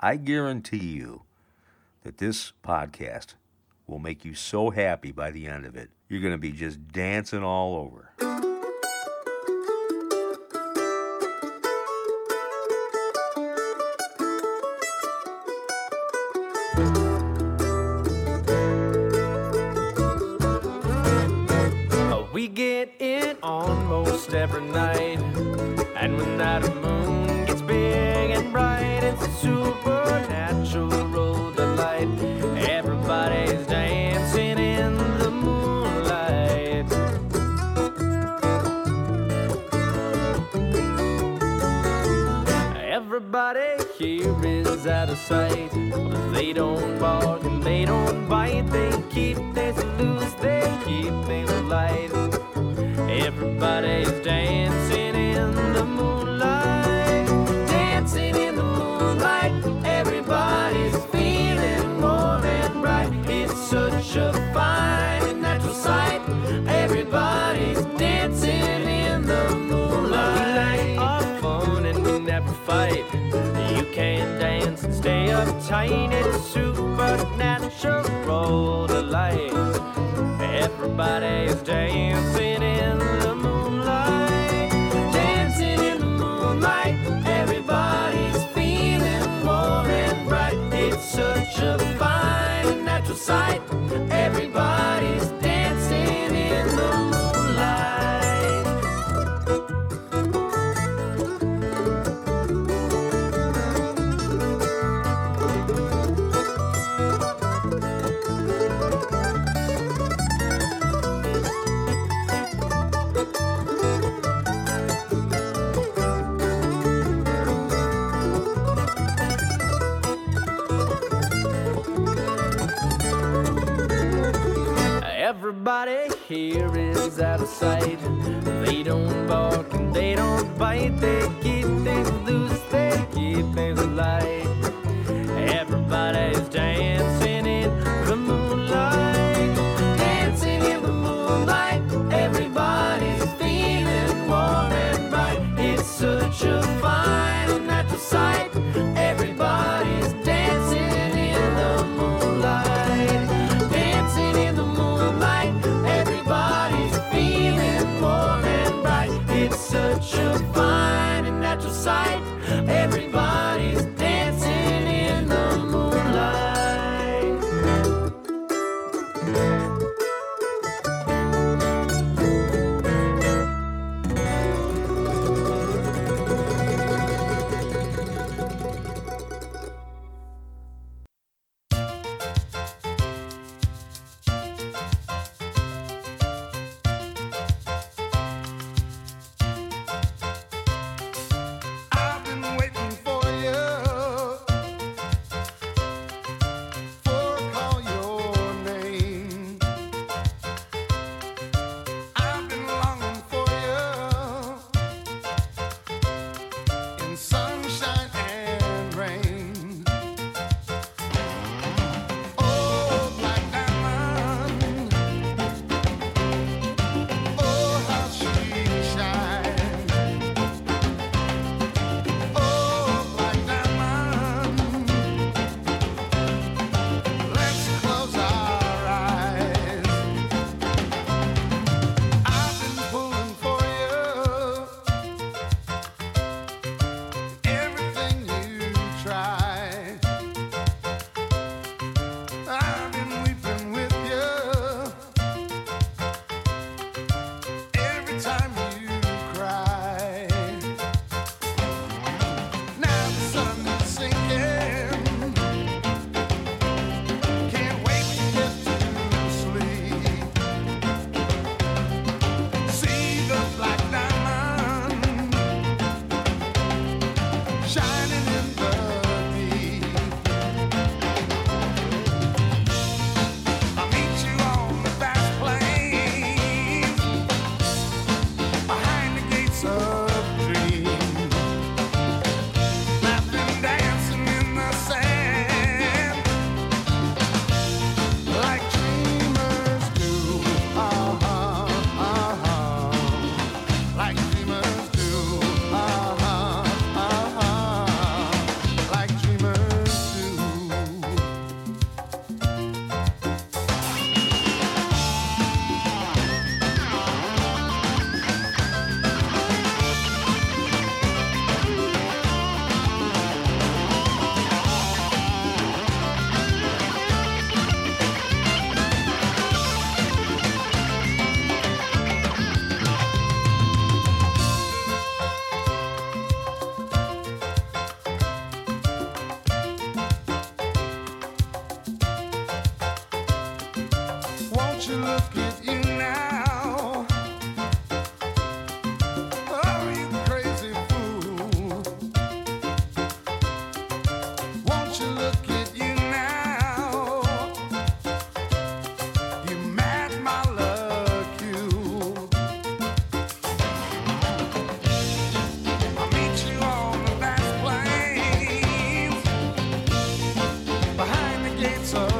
I guarantee you that this podcast will make you so happy by the end of it. You're going to be just dancing all over. We get it on most every night, and when that moon gets big and bright, it's a supernatural delight. Everybody's dancing in the moonlight. Everybody here is out of sight. They don't bark and they don't bite. They keep things loose, they keep things light. Everybody's dancing in the moonlight. Dancing in the moonlight. Everybody's feeling warm and bright. It's such a fine and natural sight. Everybody's dancing in the moonlight. We like our fun and we never fight. You can dance and stay uptight. It's supernatural delight. Everybody's dancing in the moonlight. Dancing in the moonlight. Everybody's feeling warm and bright. It's such a fine and natural sight. Everybody's dancing in the moonlight. Everybody here is out of sight. They don't bark and they don't bite. They keep things loose, they keep things light. Everybody's dancing in the moonlight. Dancing in the moonlight. Everybody's feeling warm and bright. It's such a fine and natural sight. Everybody's dancing in the moonlight. Dancing in the moonlight. Everybody's feeling warm and bright. It's such a fine and natural sight. Won't you look at you now? Oh, you crazy fool. Won't you look at you now? You mad my luck, you. I'll meet you on the last plains behind the gates of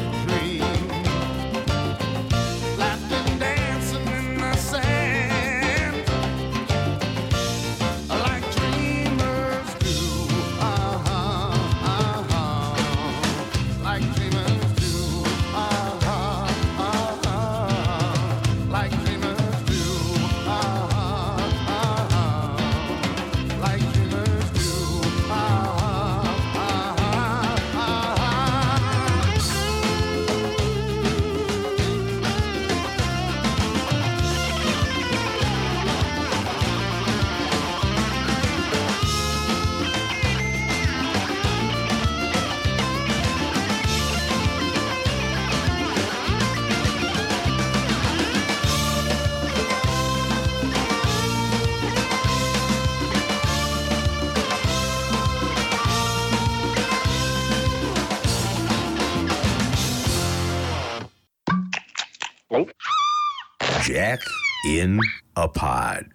Jack in a Pod.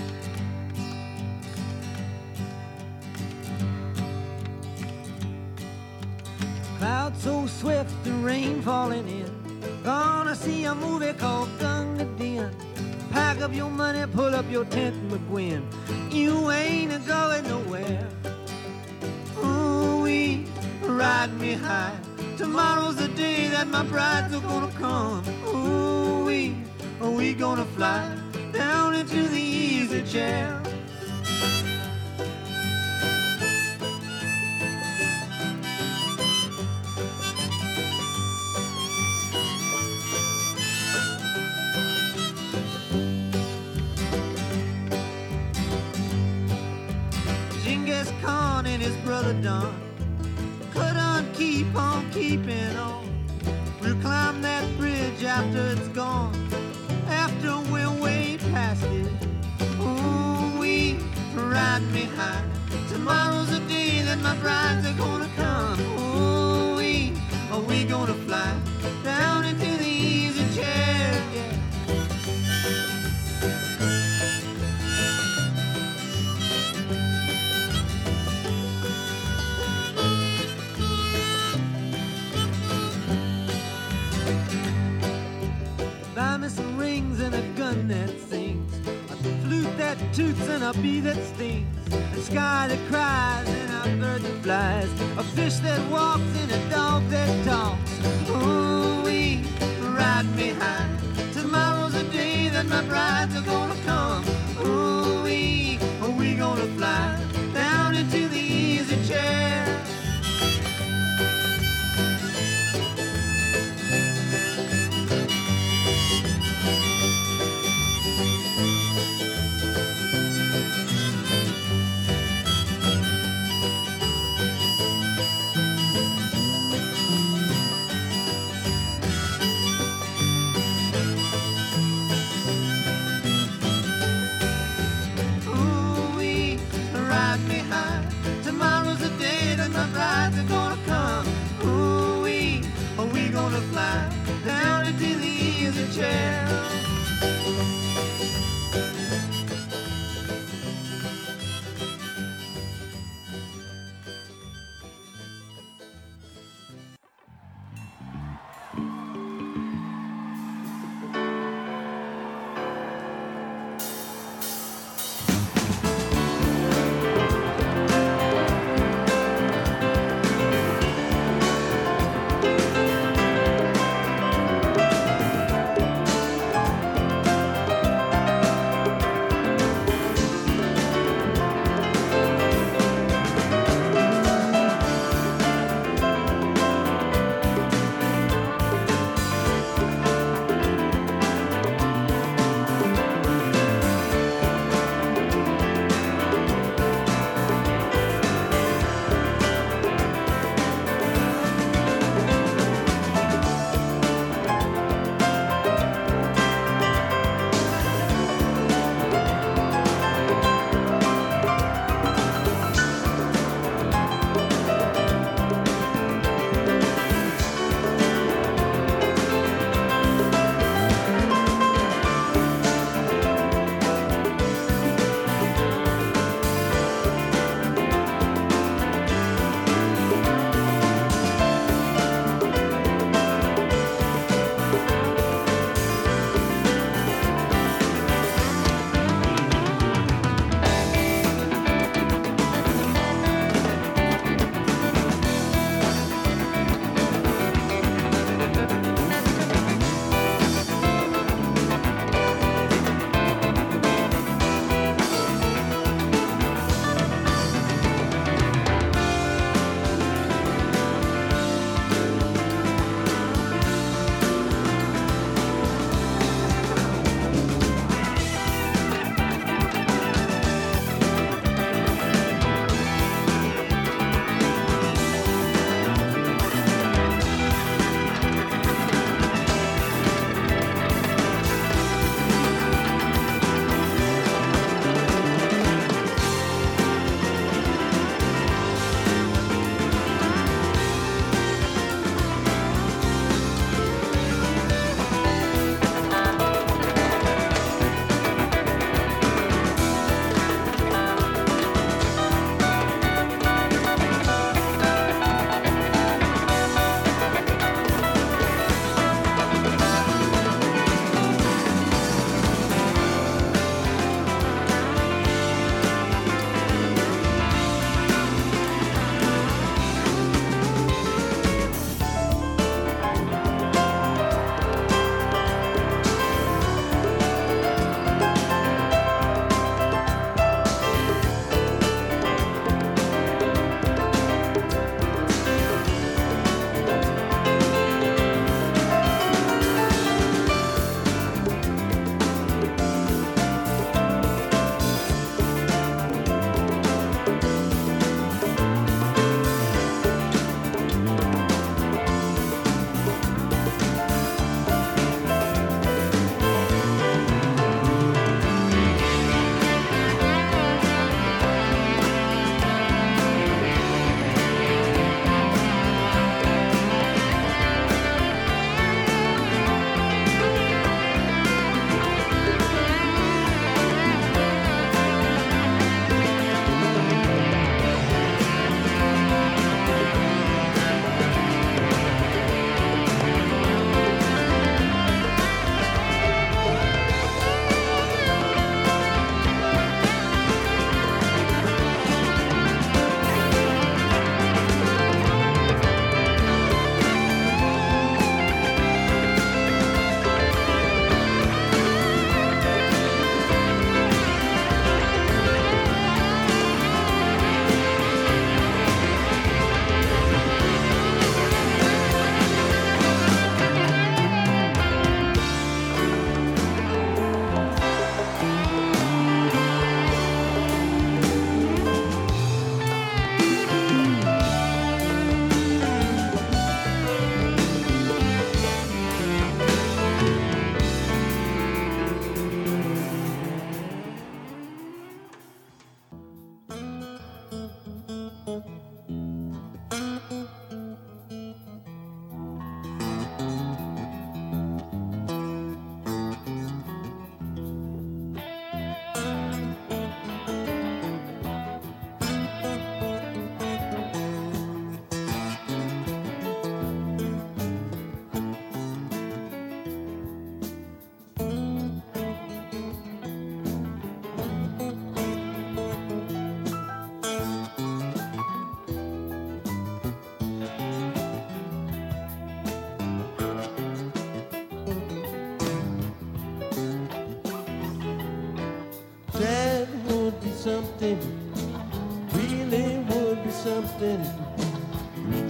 Clouds so swift, the rain falling in. Gonna see a movie called Gunga Din. Pack up your money, pull up your tent, McGuinn. You ain't a going nowhere. Ooh-wee, ride me high. Tomorrow's the day that my brides are gonna come. Ooh-wee, are we gonna fly down into the easy chair? Genghis Khan and his brother Don couldn't keep on keeping on. We'll climb that bridge after it's gone, after we're way past it. Ooh, we ride me high. Tomorrow's the day that my brides are gonna come. Ooh, are we gonna fly down into the easy chair? Yeah. Buy me some rings and a gun that sings, a flute that toots and a bee that stings, a sky that cries and a bird that flies, a fish that walks and a dog that talks. Ooh, we ride me high. Tomorrow's the day that my brides are gonna come. Ooh, are we gonna fly down into the easy chair? Tomorrow's the day that my brides are gonna come. Ooh, are we gonna fly down into the easy chair?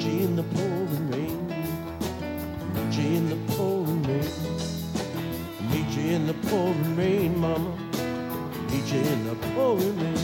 you in the pouring rain. Meet you in the pouring rain. Meet you in the pouring rain, mama. Meet you in the pouring rain.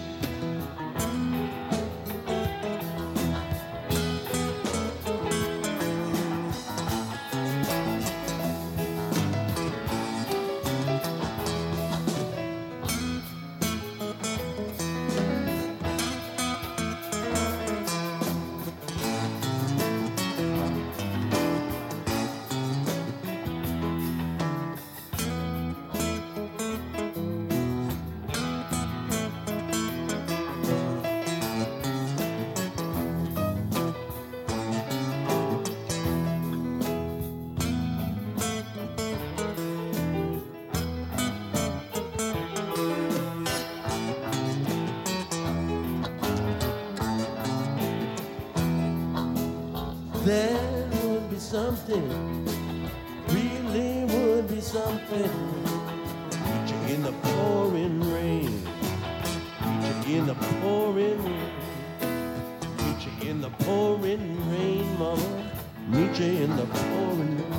There would be something, really would be something. Meet you in the pouring rain. Meet you in the pouring rain. Meet you in the pouring rain, mama. Meet you in the pouring rain.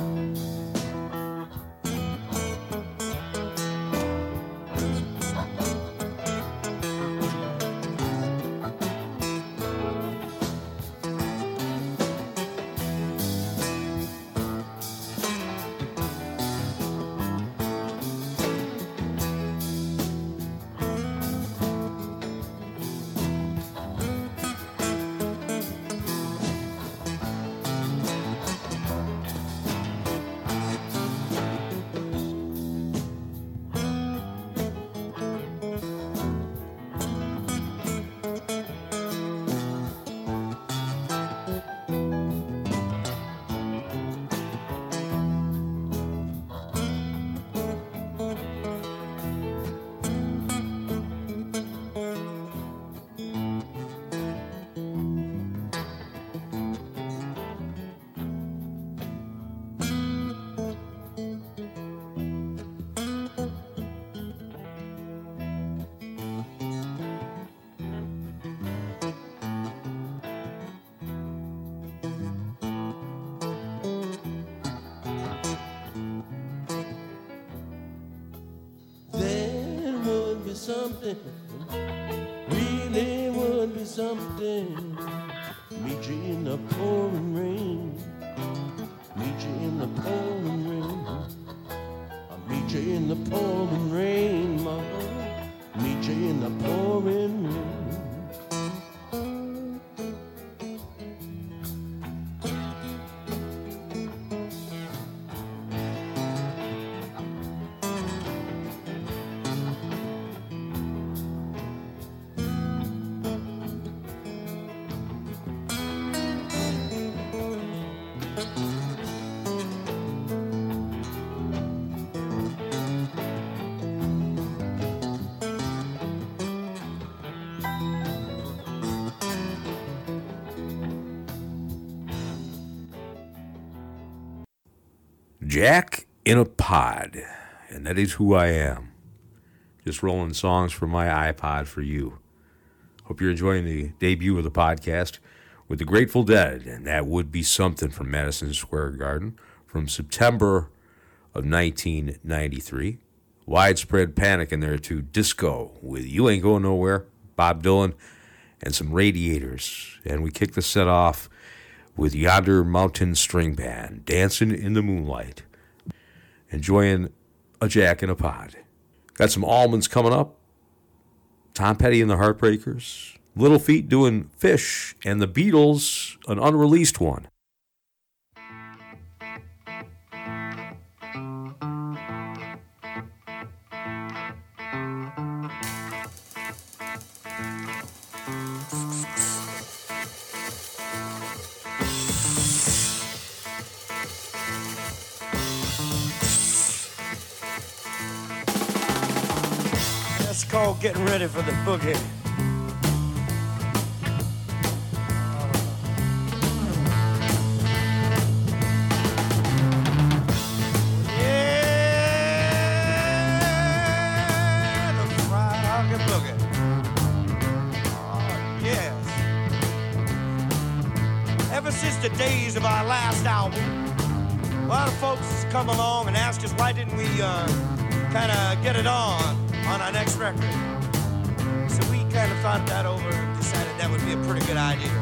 Something, really would be something. Meet you in the pouring rain. Meet you in the pouring rain. I'll meet you in the pouring rain, mama. Meet you in the pouring rain. Jack in a Pod, and that is who I am. Just rolling songs from my iPod for you. Hope you're enjoying the debut of the podcast with the Grateful Dead, and that would be something from Madison Square Garden from September of 1993. Widespread Panic in there too. Disco with You Ain't Going Nowhere, Bob Dylan, and some Radiators. And we kick the set off with Yonder Mountain String Band, Dancing in the Moonlight. Enjoying a Jack in a Pod. Got some Almonds coming up. Tom Petty and the Heartbreakers. Little Feat doing Fish, and the Beatles, an unreleased one. That's called getting ready for the boogie. ever since the days of our last album, a lot of folks come along and ask us why didn't we kind of get it on our next record. So we kind of thought that over and decided that would be a pretty good idea.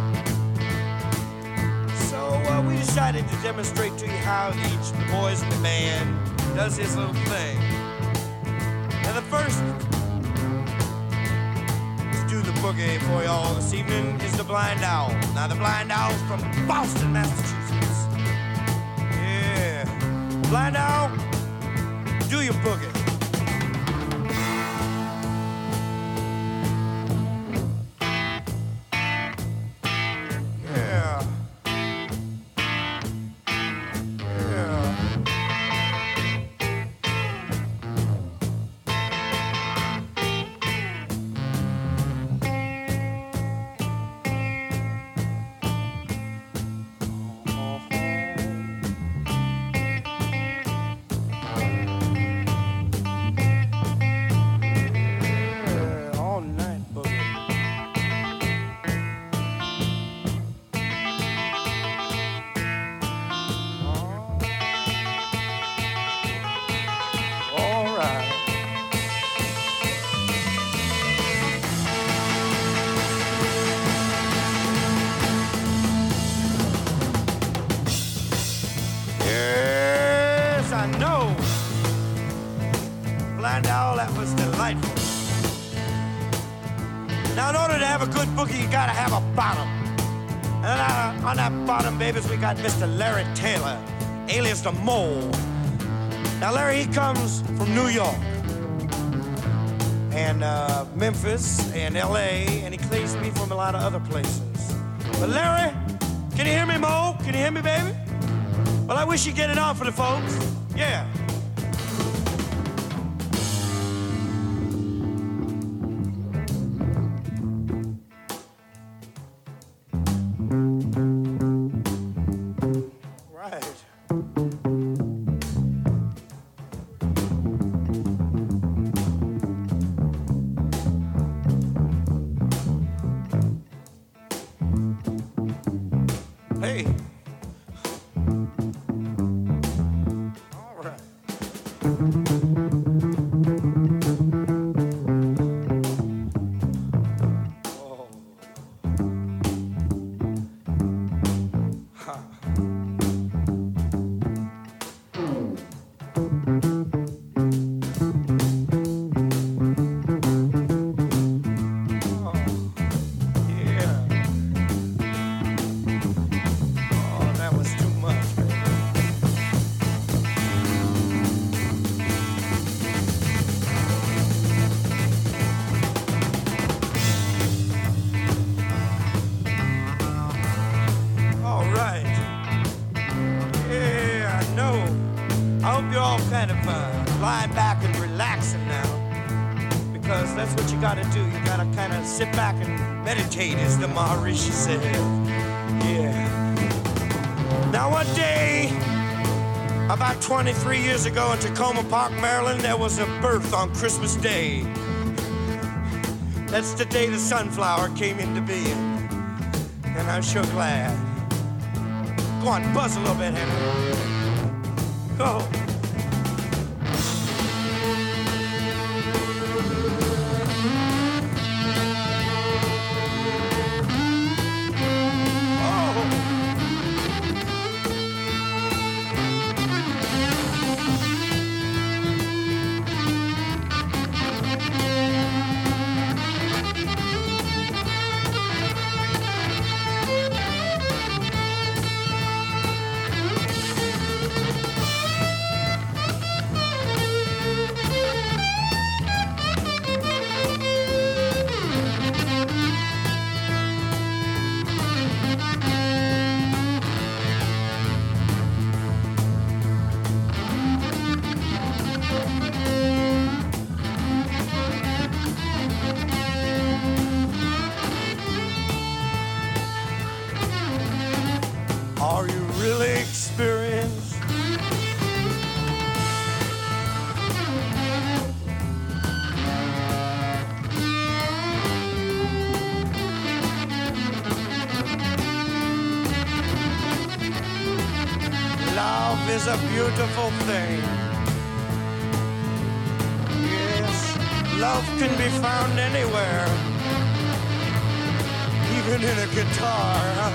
So we decided to demonstrate to you how each of the boys in the band does his little thing. And the first to do the boogie for y'all this evening is the Blind Owl. Now the Blind Owl's from Boston, Massachusetts. Yeah. Blind Owl, do your boogie. Now, in order to have a good boogie, you gotta have a bottom. And on that bottom, babies, we got Mr. Larry Taylor, alias the Mole. Now, Larry, he comes from New York and Memphis and L.A., and he claims to be from a lot of other places. But Larry, can you hear me, Mo? Can you hear me, baby? Well, I wish you'd get it on for the folks. Yeah. Sit back and meditate, as the Maharishi said. Yeah. Now, one day, about 23 years ago in Tacoma Park, Maryland, there was a birth on Christmas Day. That's the day the sunflower came into being. And I'm sure glad. Go on, buzz a little bit, Henry. Go. Love is a beautiful thing. Yes, love can be found anywhere, even in a guitar.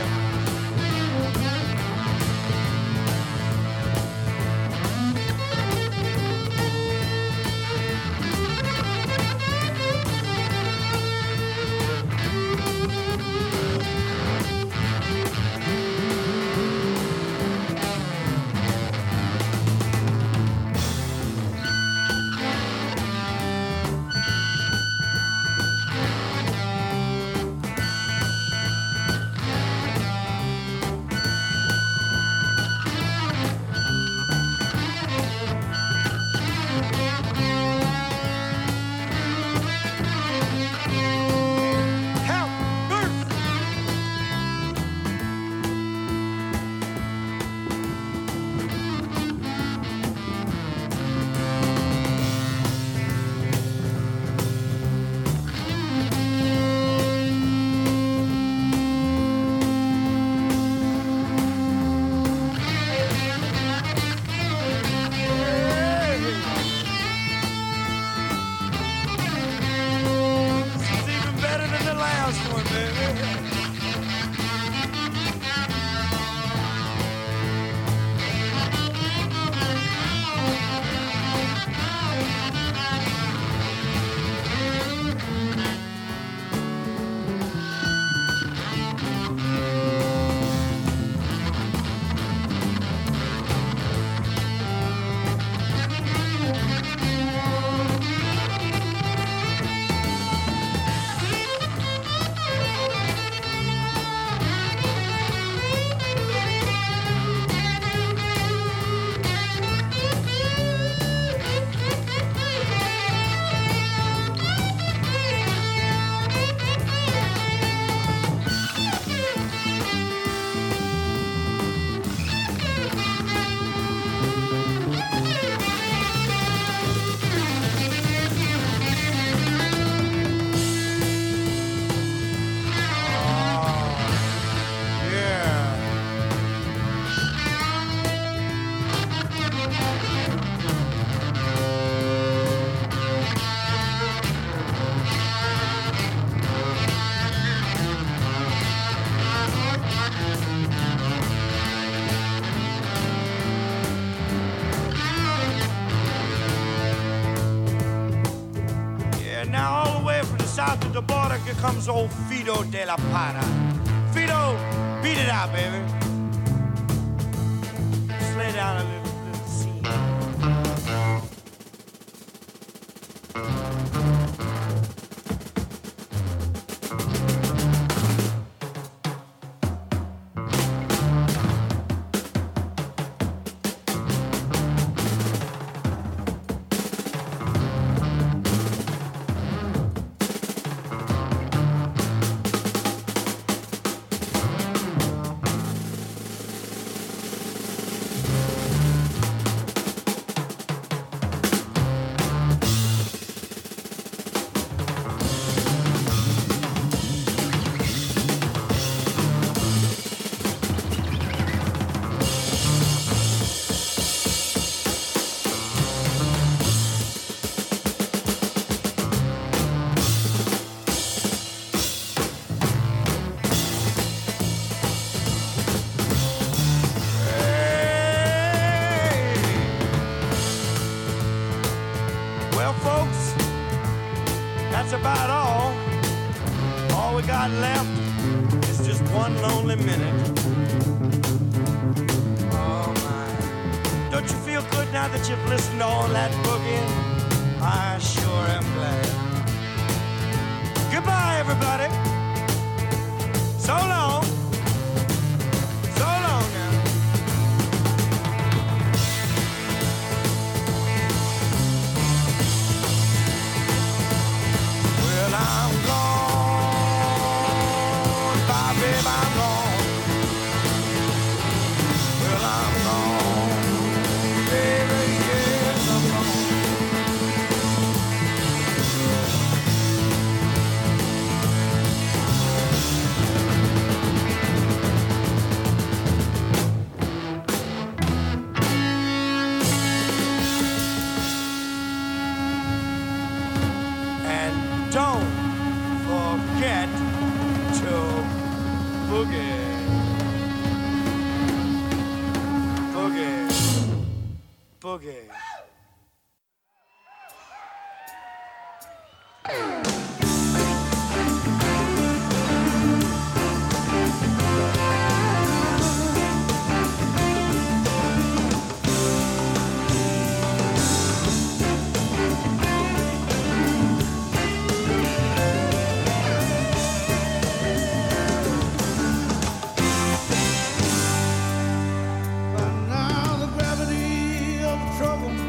South of the border, here comes old Fido de la Para. Fido, beat it out, baby. Just lay down a little scene. Well, folks, that's about all. All we got left is just one lonely minute. Oh, my. Don't you feel good now that you've listened to all that boogie? I sure am glad. Goodbye, everybody. So long. So long now. Well, I'm gone. Bye, babe, I'm gone. Well, I'm gone. Baby, yes, I'm gone. boogie. But now the gravity of trouble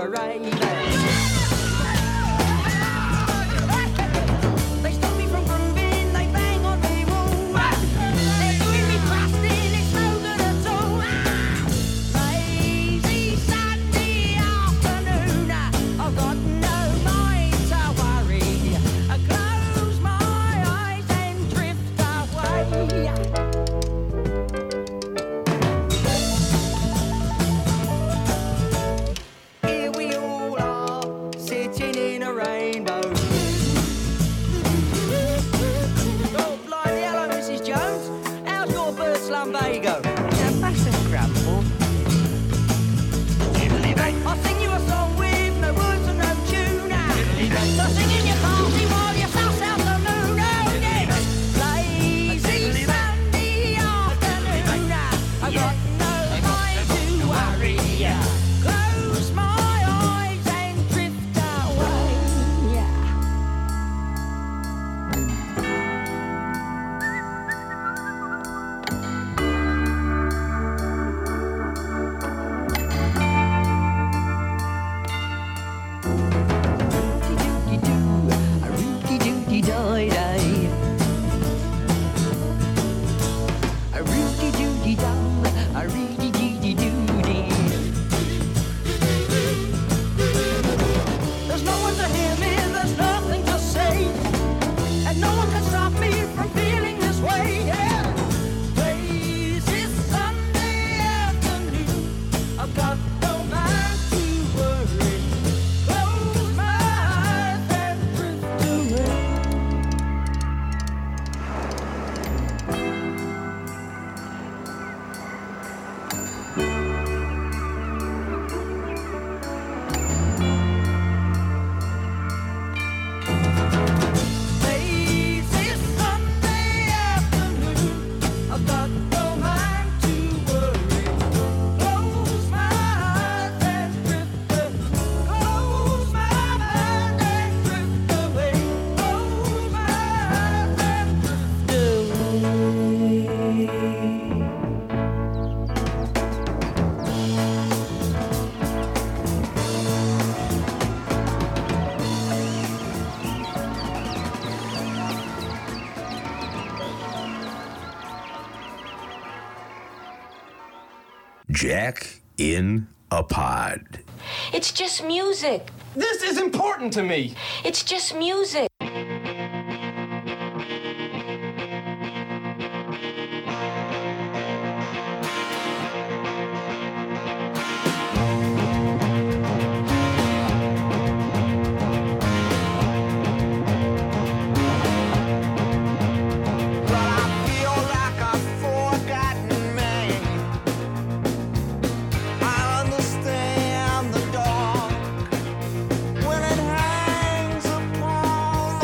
parade. They stop me from grooving, they bang on me wall. They're doing me thrusting, it's no good at all. Lazy Sunday afternoon, I've got no mind to worry. I close my eyes and drift away. Here we all are, sitting in a rainbow. Oh, blimey, hello, Mrs. Jones. How's your bird slumbago? That's a grumble. I'll sing you a song with no words and no tune. So sing in your party while you suss out the moon. Oh, yes. Lazy Sunday afternoon. I've got no mind to worry. Close my eyes and drift away. A rooty dooty die die. A rooty dooty dum, a reedy deedy doody. There's no one to hear me, there's nothing to say, and no one can stop me from feeling this way. Yeah. Lazy Sunday afternoon, I've got no mind to worry. Close my eyes and drift away. Lazy Sunday afternoon, I've got no mind to worry. Close my eyes and drift away. Close my eyes and drift away. Close my eyes and drift away. Jack in a Pod. It's just music. This is important to me. It's just music. Understand the dark when it hangs upon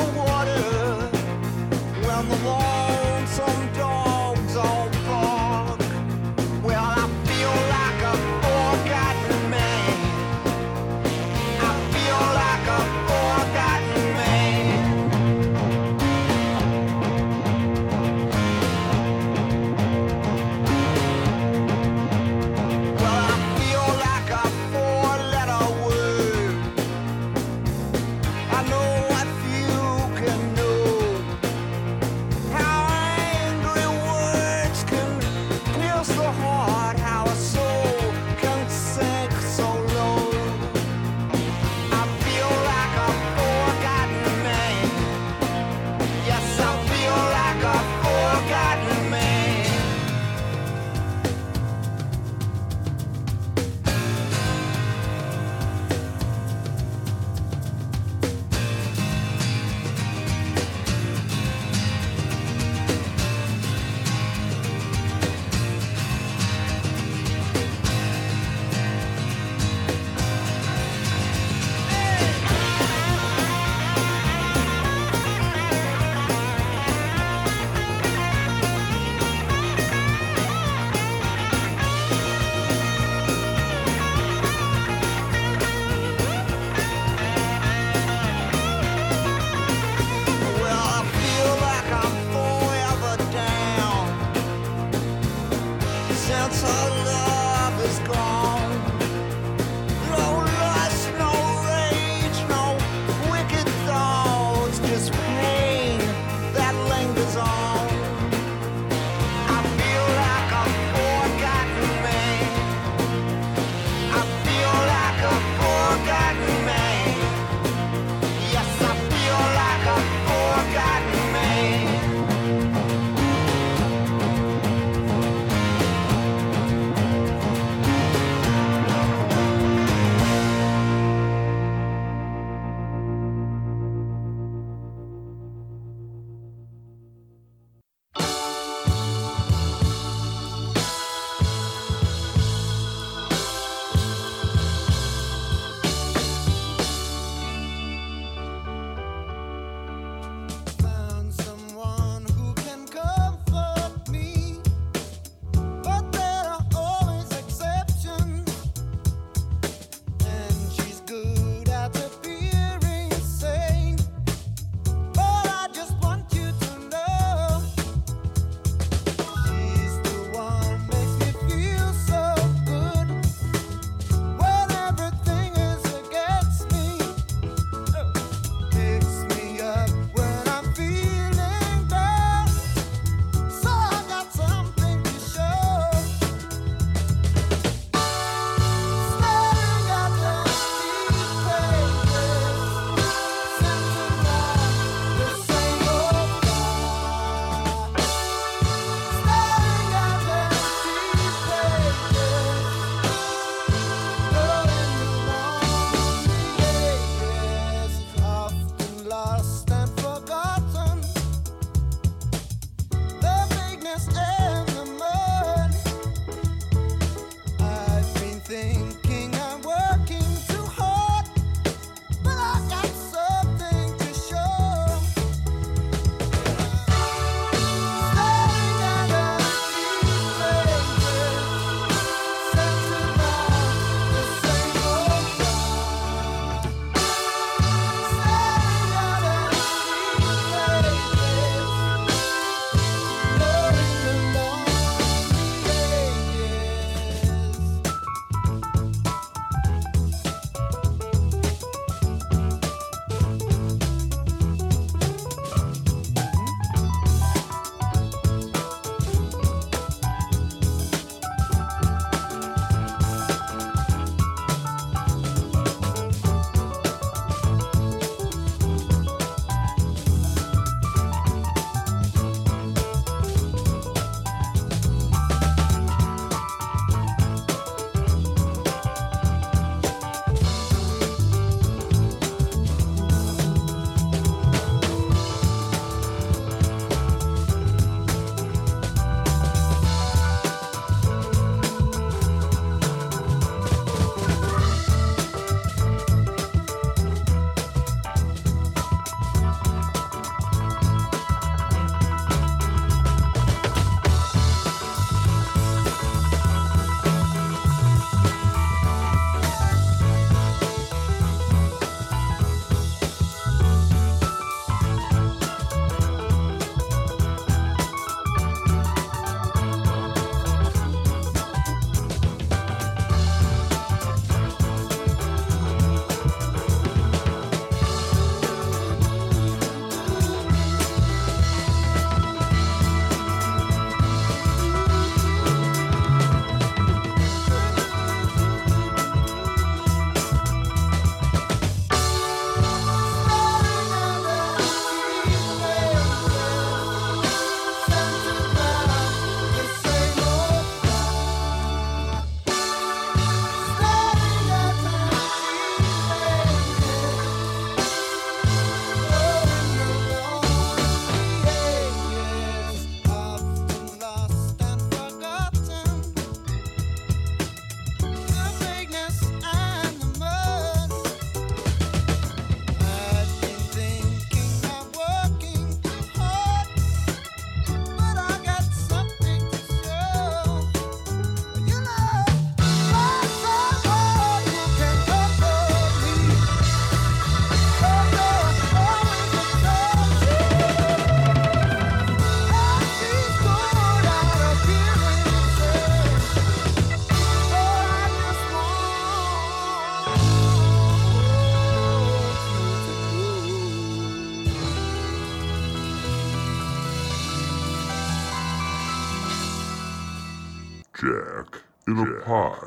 Jack in a pod.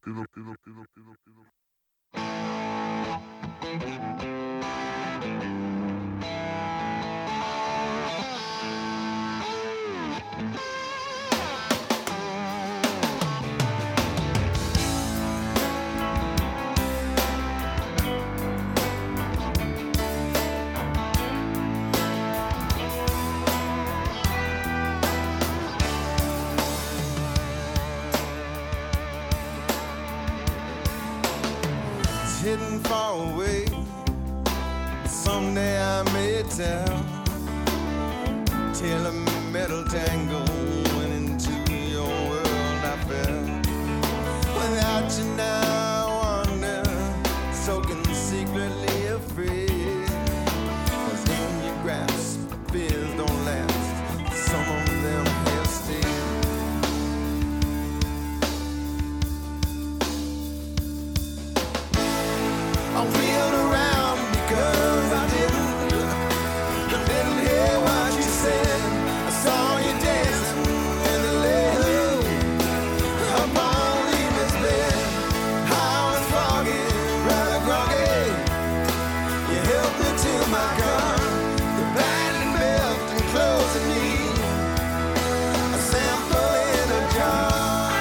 Hidden far away. Someday I may tell. Till a metal tangle went into your world I fell. Without you now I wonder, soaking secretly afraid. 'Cause in your grasp, fears don't last. Some of them have stayed. I wheeled around because I didn't hear what you said. I saw you dancing in the lake upon Eva's bed. I was foggy, rather groggy. You helped me to my car. You banded belt and clothes and me. A sample in a jar.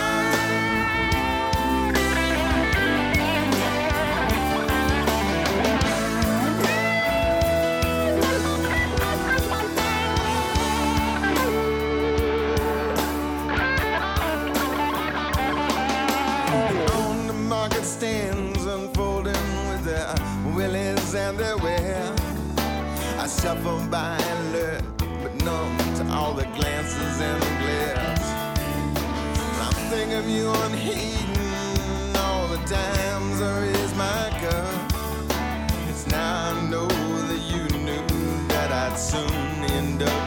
On the market stands unfolding with their willies and their wear. I shuffle by alert, but numb to all the glances and the glares. I think of you unheeding all the times I raise my cup. It's now I know that you knew that I'd soon end up.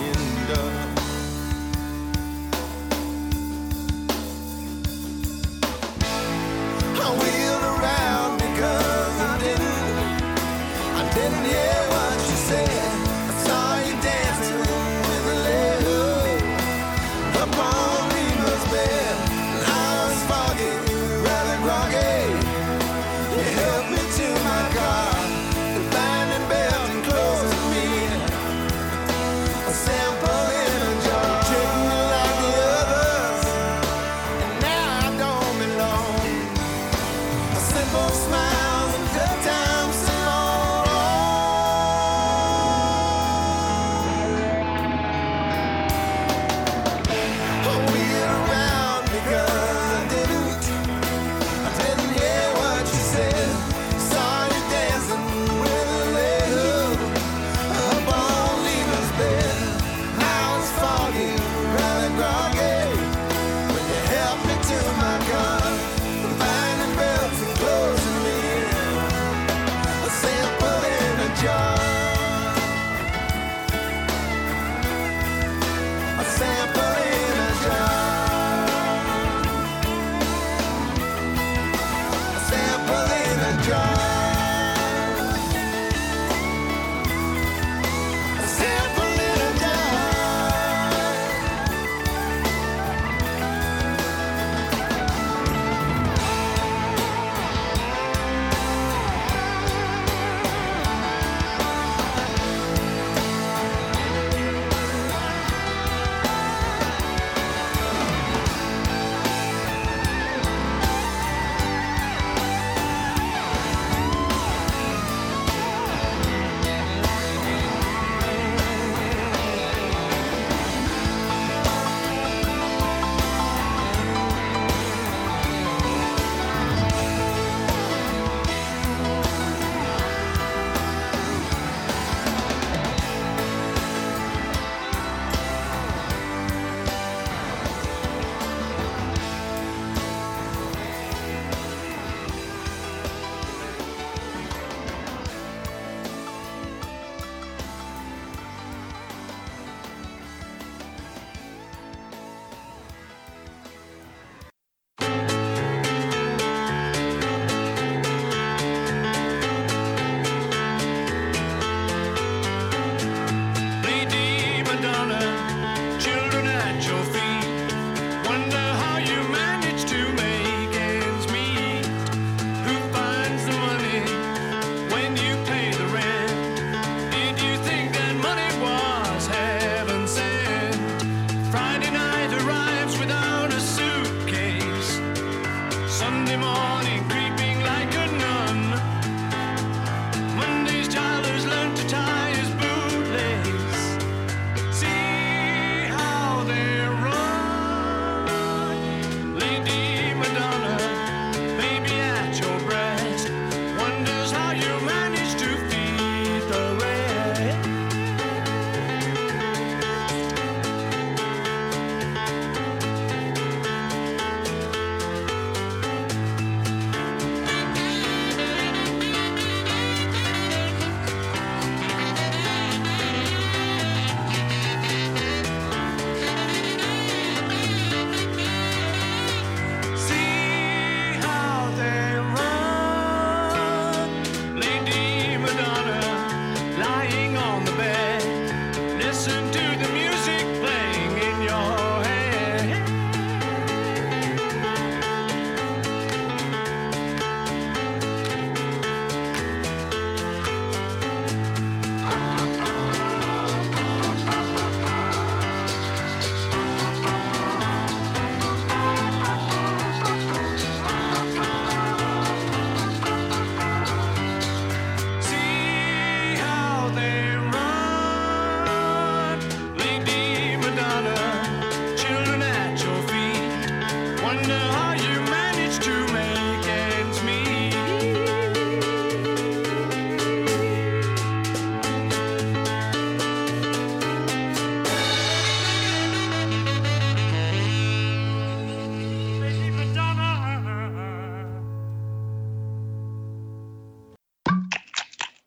I wheeled around because I didn't hear what you said. I saw you dancing with the lady upon Eva's bed. I was foggy, rather groggy. You helped me to my car, the binding belt and clothes to me.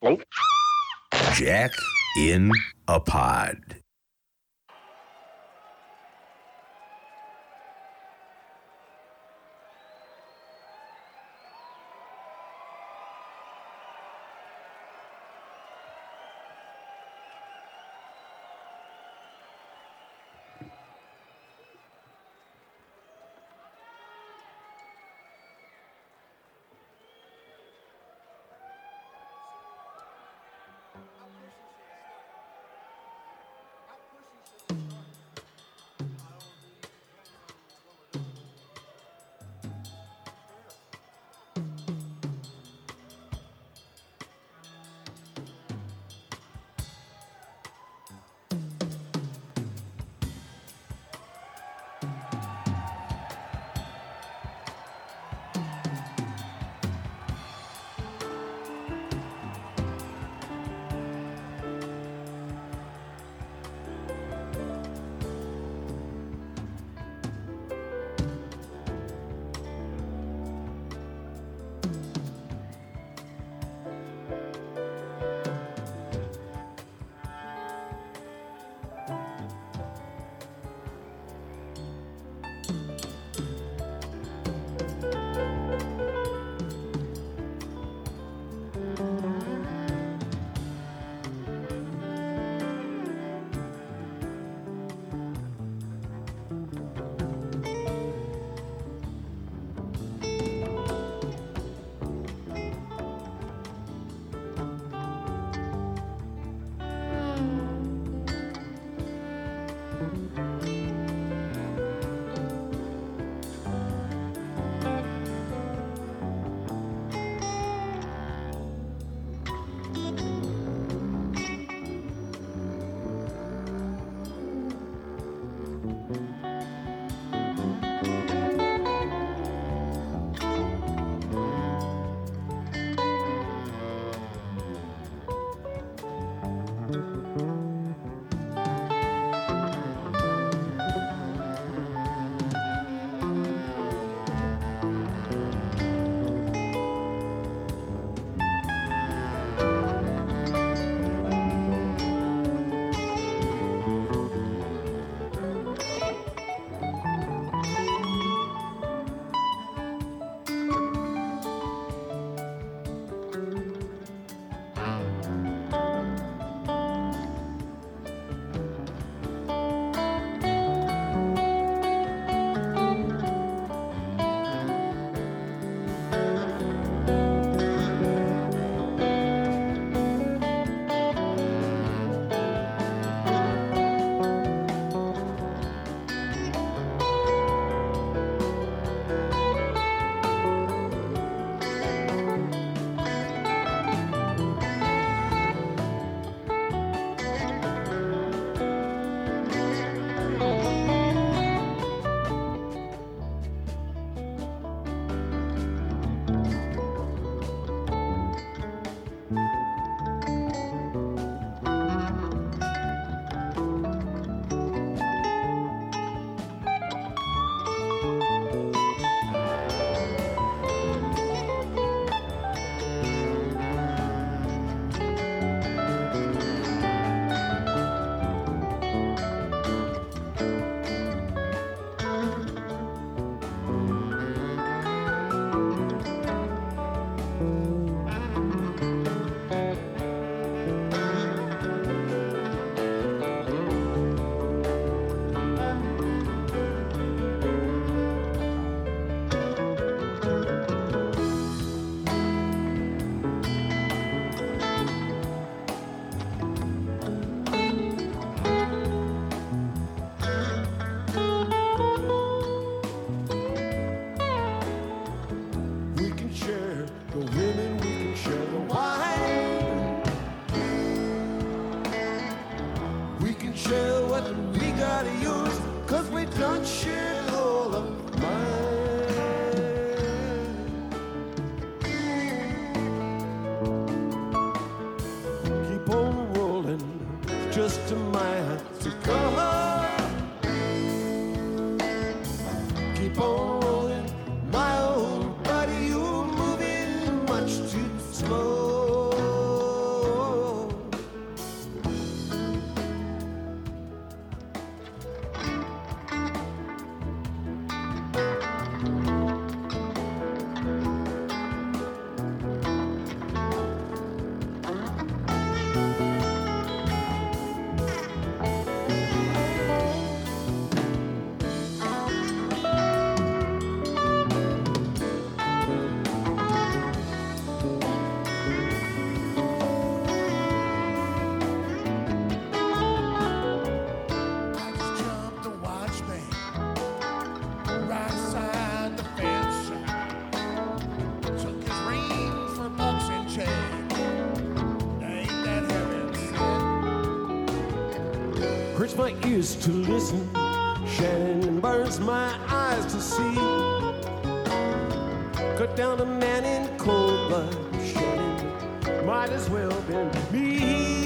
Jack in a Pod. just a mile to go. Keep on rolling, my old buddy, you're moving much too slow. hurts my ears to listen, Shannon burns my eyes to see. Cut down a man in cold blood, Shannon might as well been me.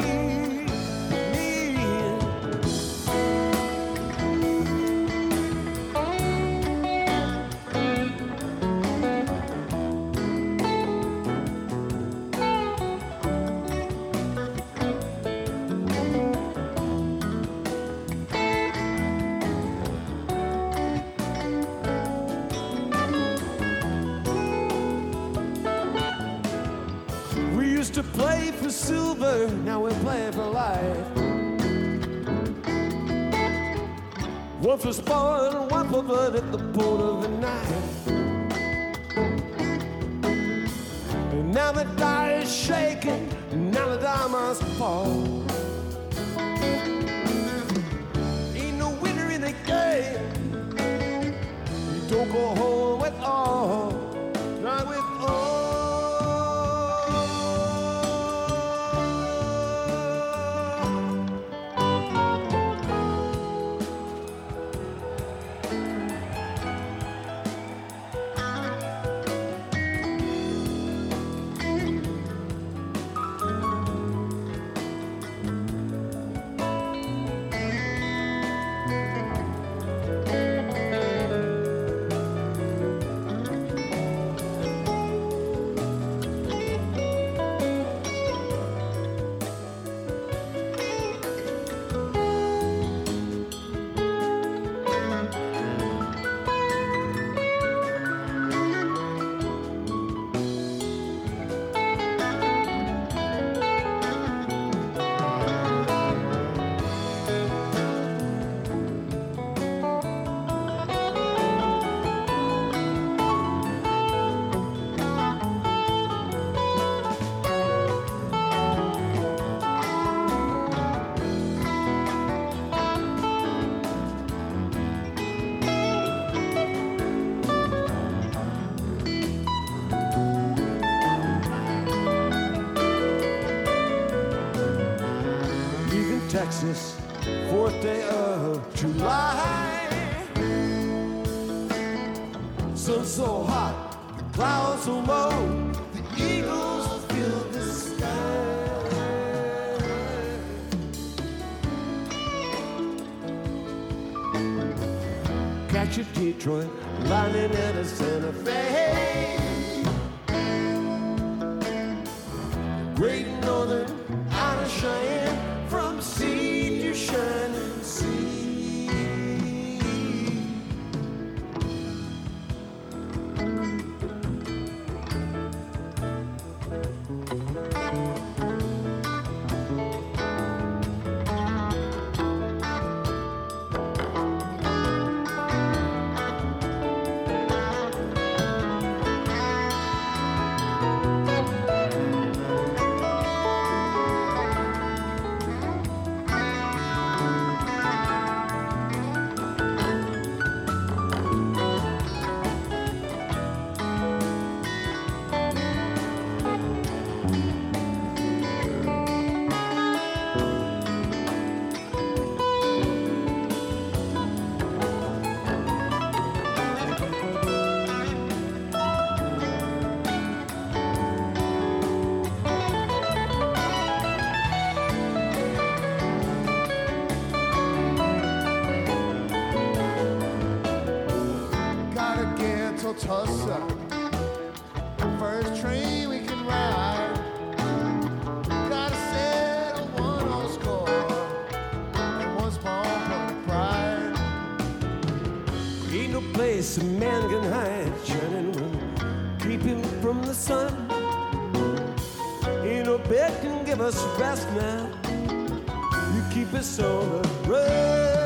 To play for silver, now we play for life. One for sport and one for blood at the point of the knife. And now the die is shaking, now the die must fall. Ain't no winner in the game. You don't go home with all, not with all. Texas, 4th day of July. Sun so hot, clouds so low, the eagles fill the sky. Catch a Detroit, lining at a Santa Fe. Great Northern out of Cheyenne, from sea to shining sea. Tulsa, first train we can ride. Gotta settle one on score and one small point of pride. Ain't no place a man can hide, Shannon will keep him from the sun. Ain't no bed can give us rest now. You keep us on the road.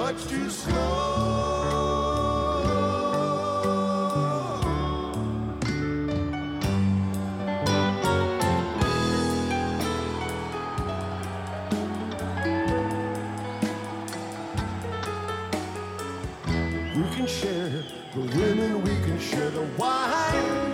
much too slow. We can share the women, we can share the wine.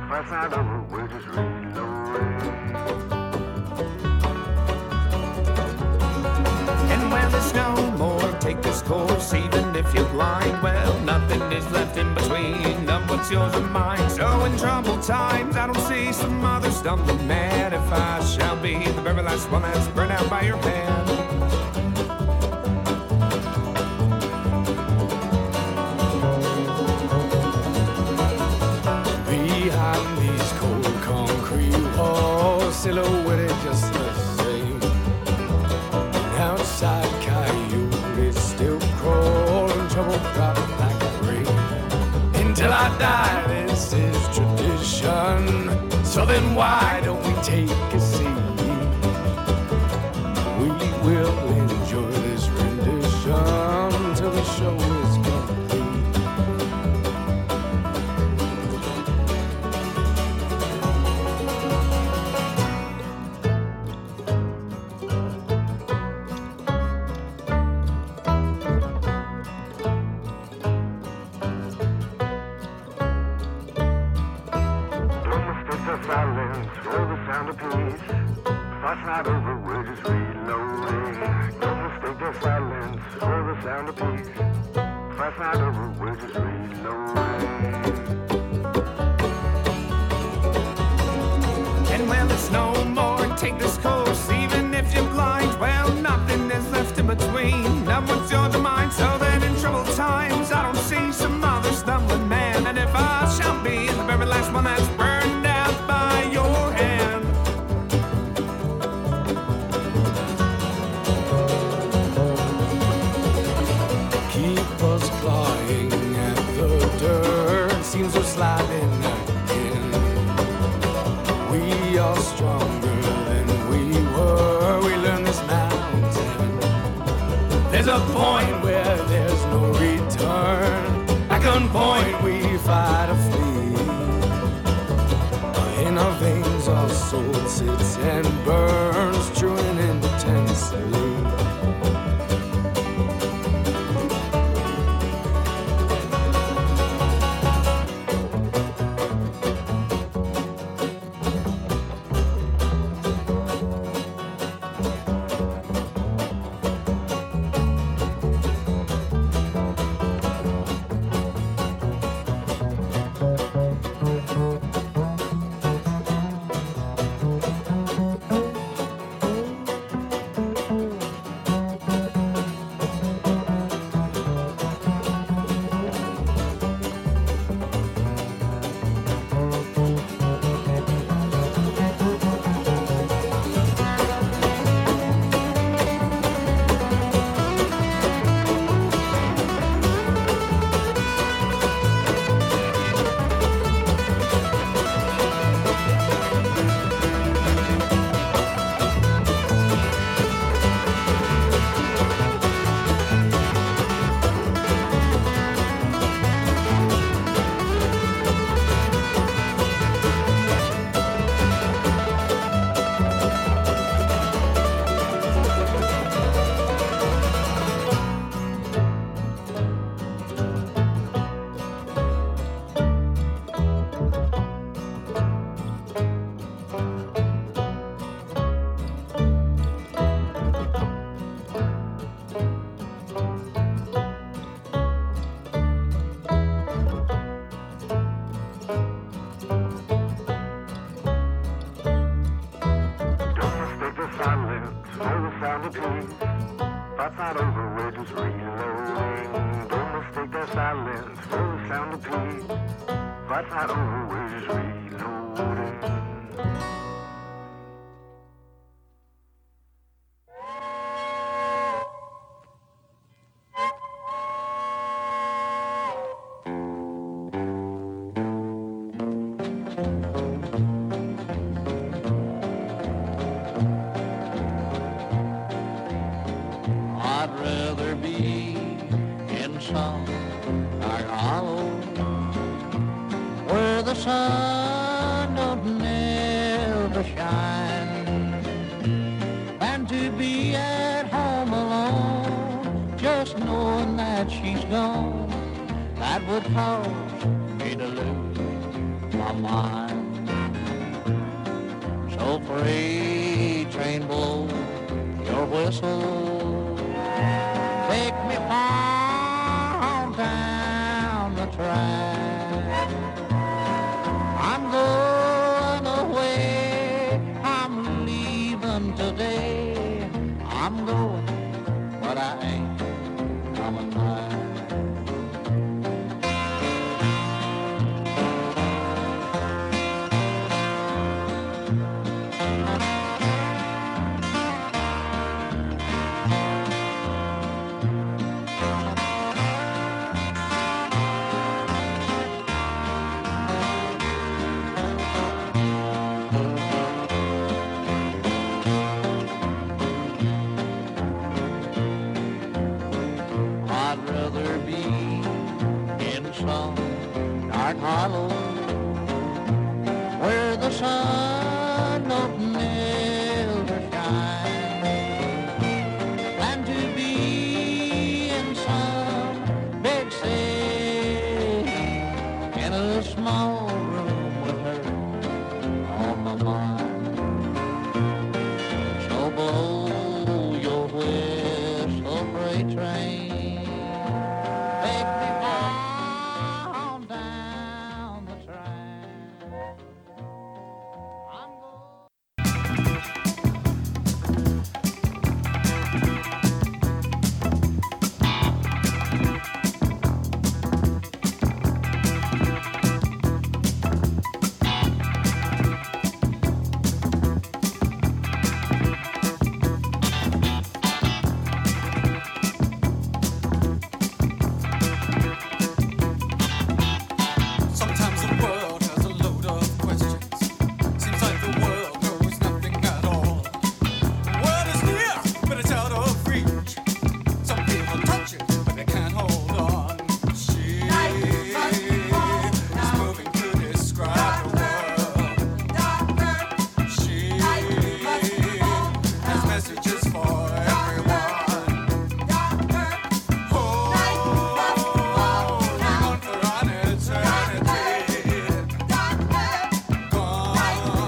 Fight's not over, we're just reloading. And when there's no more, take this course. Even if you're blind, well, nothing is left in between of what's yours and mine. So in troubled times, I don't see some other stumbling man. If I shall be the very last one that's burned out by your hand. Behind these cold concrete walls, silhouetted just the same. Outside coyotes still crawl and trouble drop like rain. Until I die, this is tradition. So then why don't we take a seat? We will enjoy this rendition till the show is complete. Silence for the sound of peace. Fight's not over, we're just reloading. Don't mistake the silence for the sound of peace. Fight's not over, we're just reloading. And when there's no more, take this course. Even if you're blind, well, nothing is left in between. Not what's yours or mine. So then in troubled times, I don't see some other stumbling man. And if I shall be the very last one that's burned out by your hand. Keep us clawing at the dirt. Seems we're sliding again. We are stronger than we were. We learned this mountain. There's a point where there's no return. At gunpoint we fight or flee. In our veins our soul sits and burns true and intensely. Fight's not over, we're just reloading. Don't mistake that silence for the sound of peace. Fight's not over, we're just reloading. Sun don't never shine, and to be at home alone, just knowing that she's gone, that would cause me to lose my mind. So freight train blow your whistle. Take me far on down the track. I'm going away. I'm leaving today. I'm going, but I ain't coming back. I'd rather be in some dark hollow where the sun don't never shine than to be in some big city in a small room with her on my mind. So blow your whistle, freight train. Take me on down the track. I'm going. Sometimes the world has a load of questions. Seems like the world knows nothing at all. The world is near, but it's out of reach. Some people touch it, but they can't hold on. She is moving to describe the world. She has messages for everyone. Holding on for an eternity. Gone,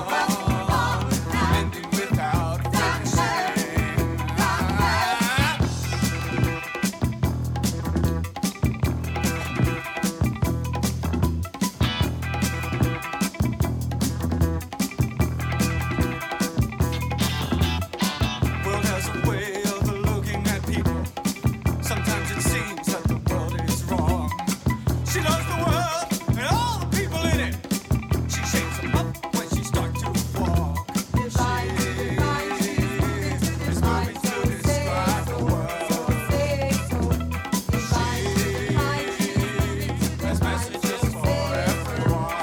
ending without finishing. World has a way of looking at people. Sometimes it seems that the world is wrong. She loves the world and all the people in it. She shakes them up when she starts to walk. She is moving to describe the world. She has messages for everyone.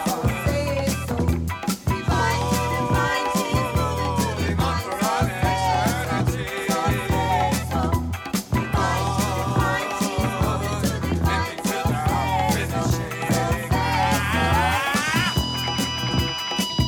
Holding on for an eternity. Ending without finishing.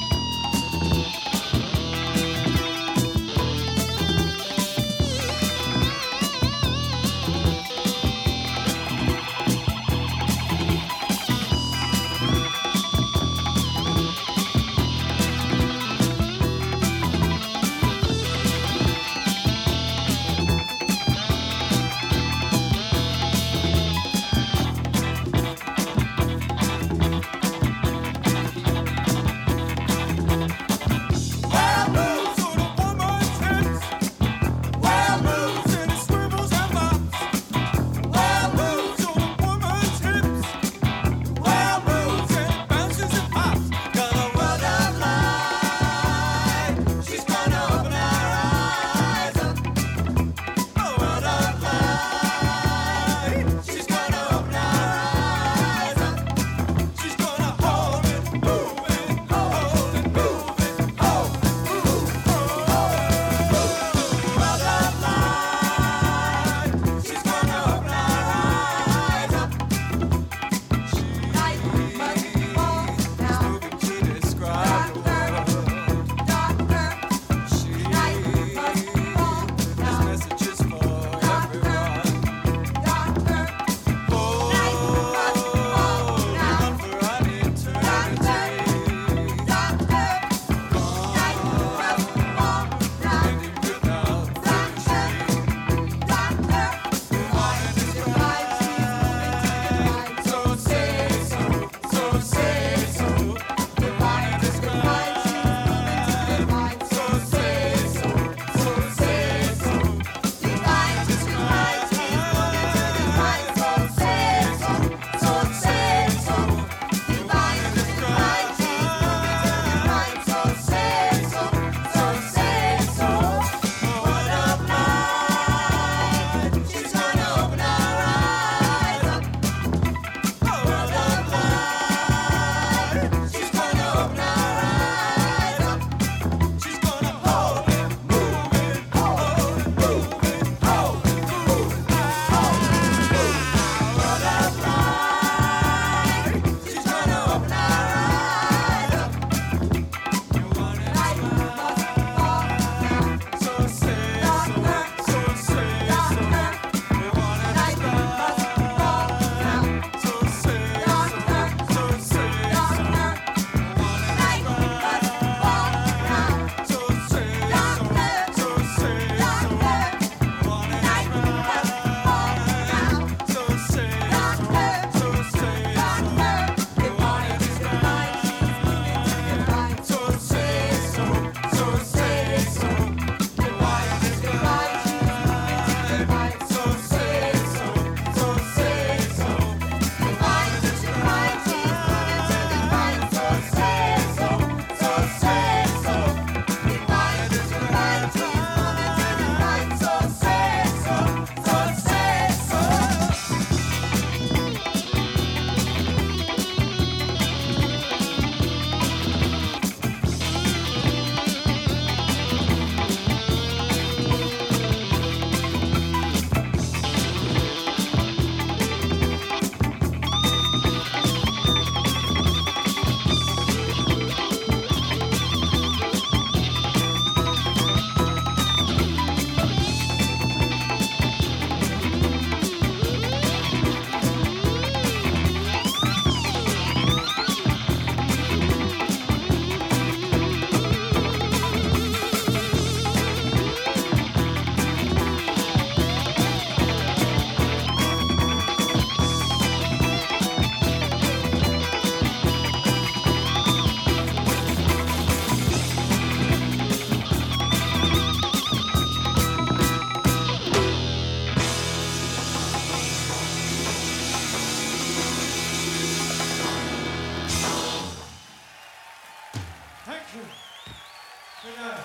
Good night.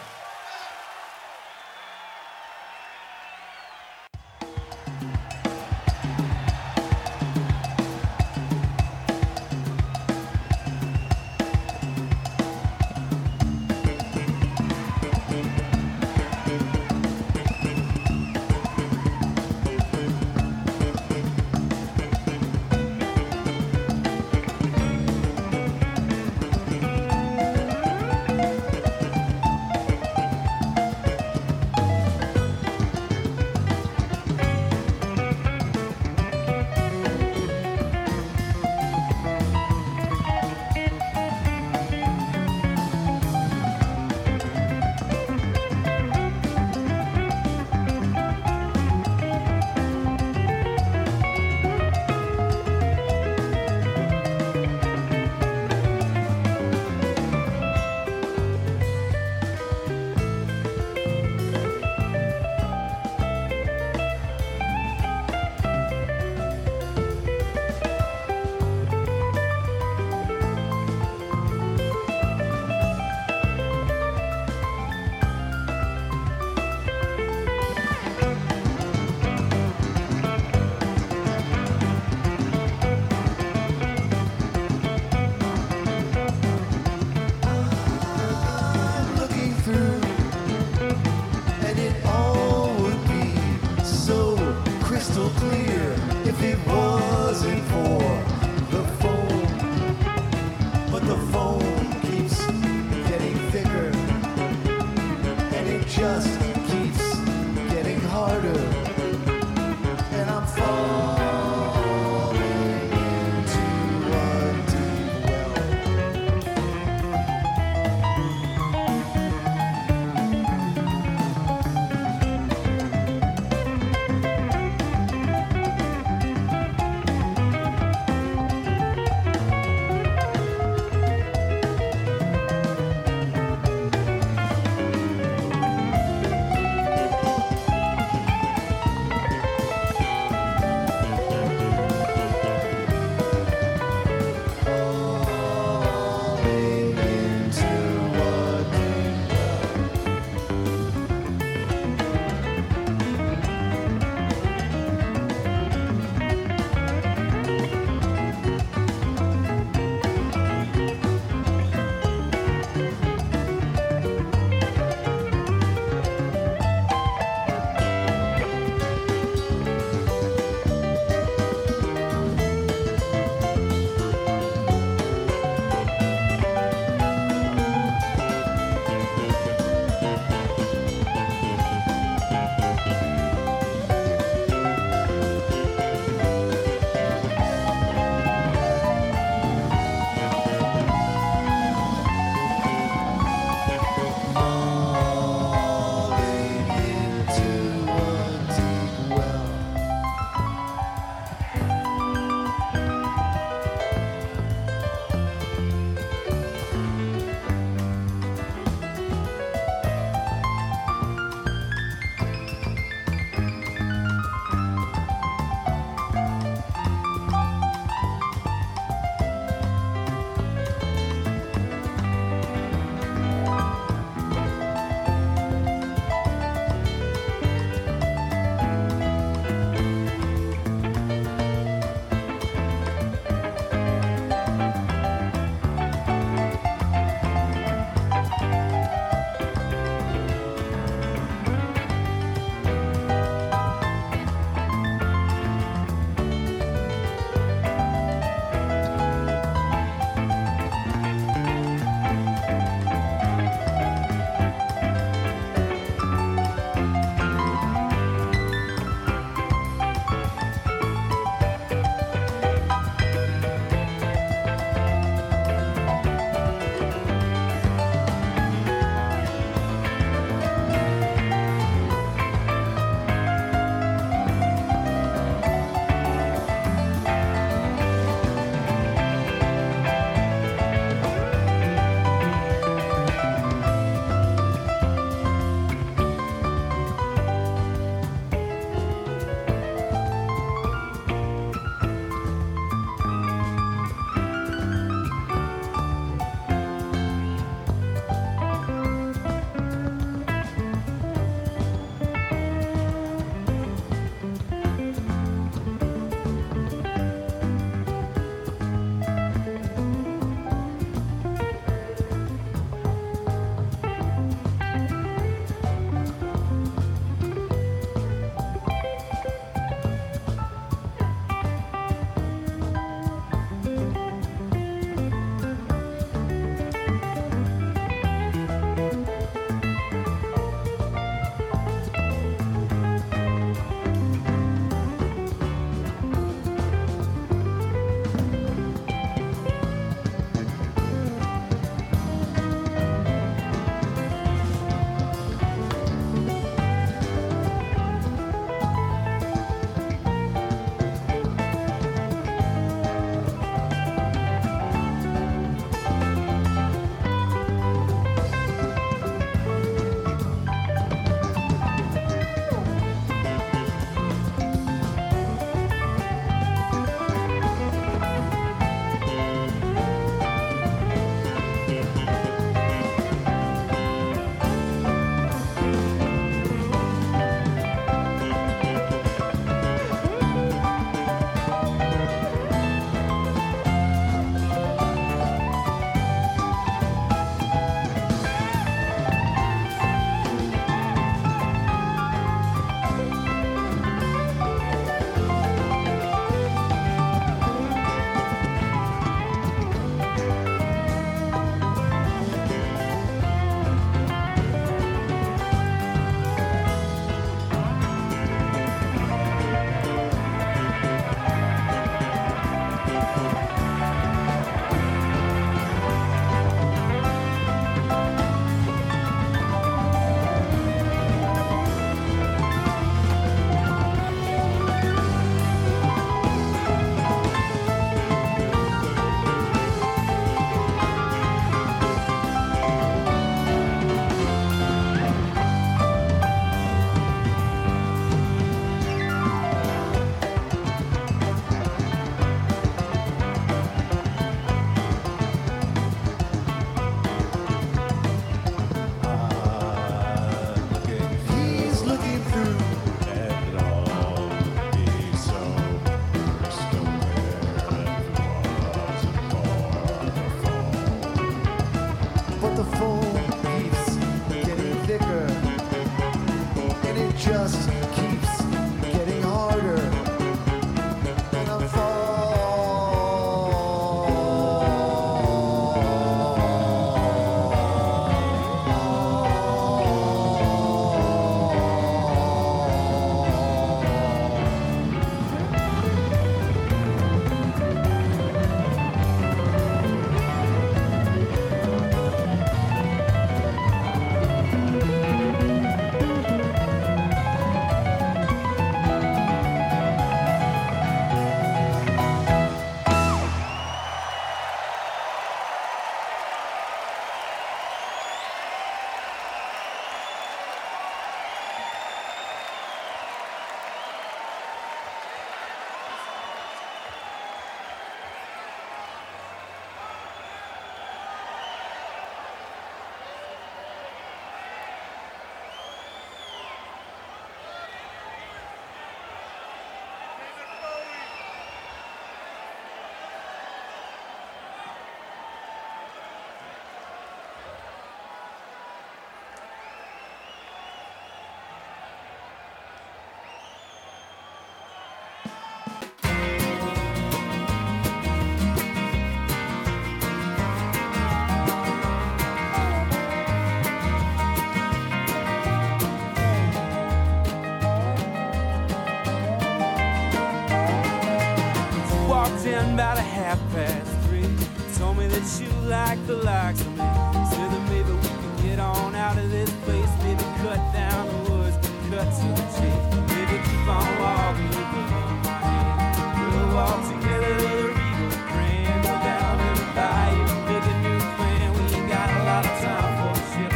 about 3:30. Told me that you like the likes of me. Said that maybe we could get on out of this place. Maybe cut down the woods, cut to the chase. Maybe keep on walking, you can hold my hand. We'll walk together to the Rio Grande. Go down to the bayou, make a new plan. We ain't got a lot of time for shit.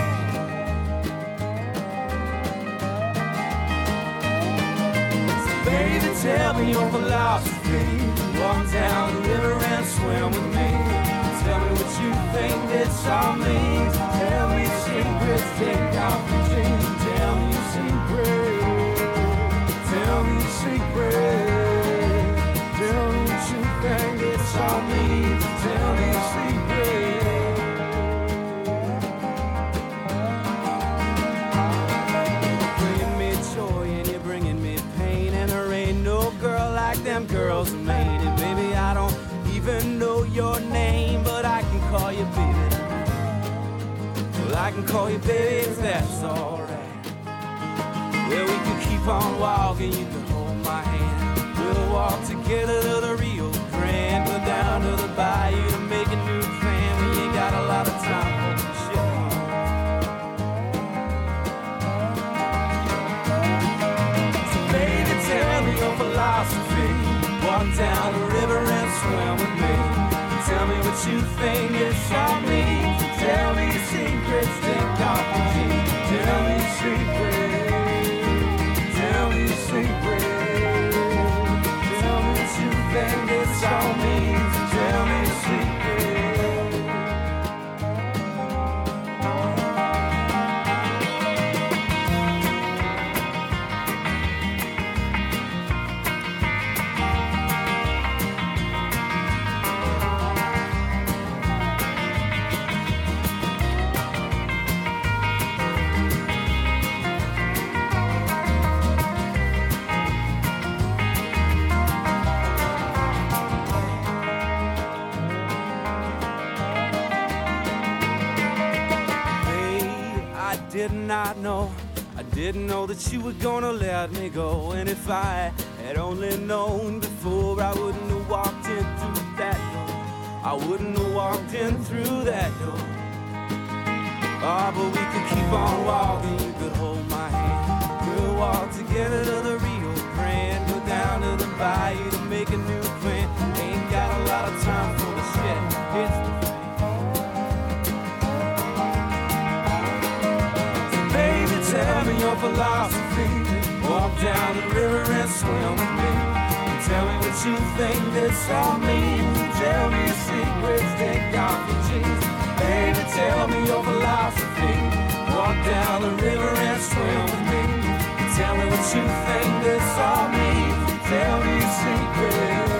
So baby, tell me your philosophy. Walk down the river and swim with me. Tell me what you think this all means. Tell me secrets, take off your jeans. Tell me your secrets. Tell me your secrets. Tell me what you think this all means. Tell me your secrets. Bringing me joy and you're bringing me pain. And there ain't no girl like them girls are made. And baby, I don't even know your name, but I can call you baby. Well, I can call you baby if that's alright. Well, we could keep on walking, you can hold my hand. We'll walk together to the Rio Grande. Go down to the bayou to make a new plan. We ain't got a lot of time for this shit. So baby, tell me your philosophy. Walk down the river and swim with me. Tell me what you think this all means. Tell me your secrets, take off your jeans. Tell me your secrets. Tell me your secrets. Tell me what you think this all means. Tell me your secrets. I didn't know that you were gonna let me go. And if I had only known before, I wouldn't have walked in through that door. I wouldn't have walked in through that door. Oh, but we could keep on walking, you could hold my hand. We'll walk together to the Rio Grande. Go down to the bayou to make a new plan. Ain't got a lot of time for the shit. It's the tell me your philosophy. Walk down the river and swim with me. Tell me what you think this all means. Tell me your secrets, take off your jeans. Baby, tell me your philosophy. Walk down the river and swim with me. Tell me what you think this all means. Tell me your secrets.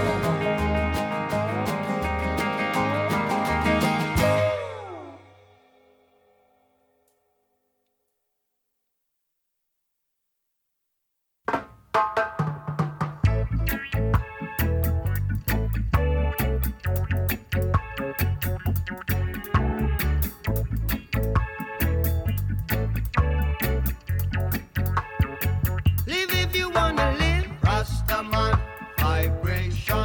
Live if you wanna live. Rastaman vibration.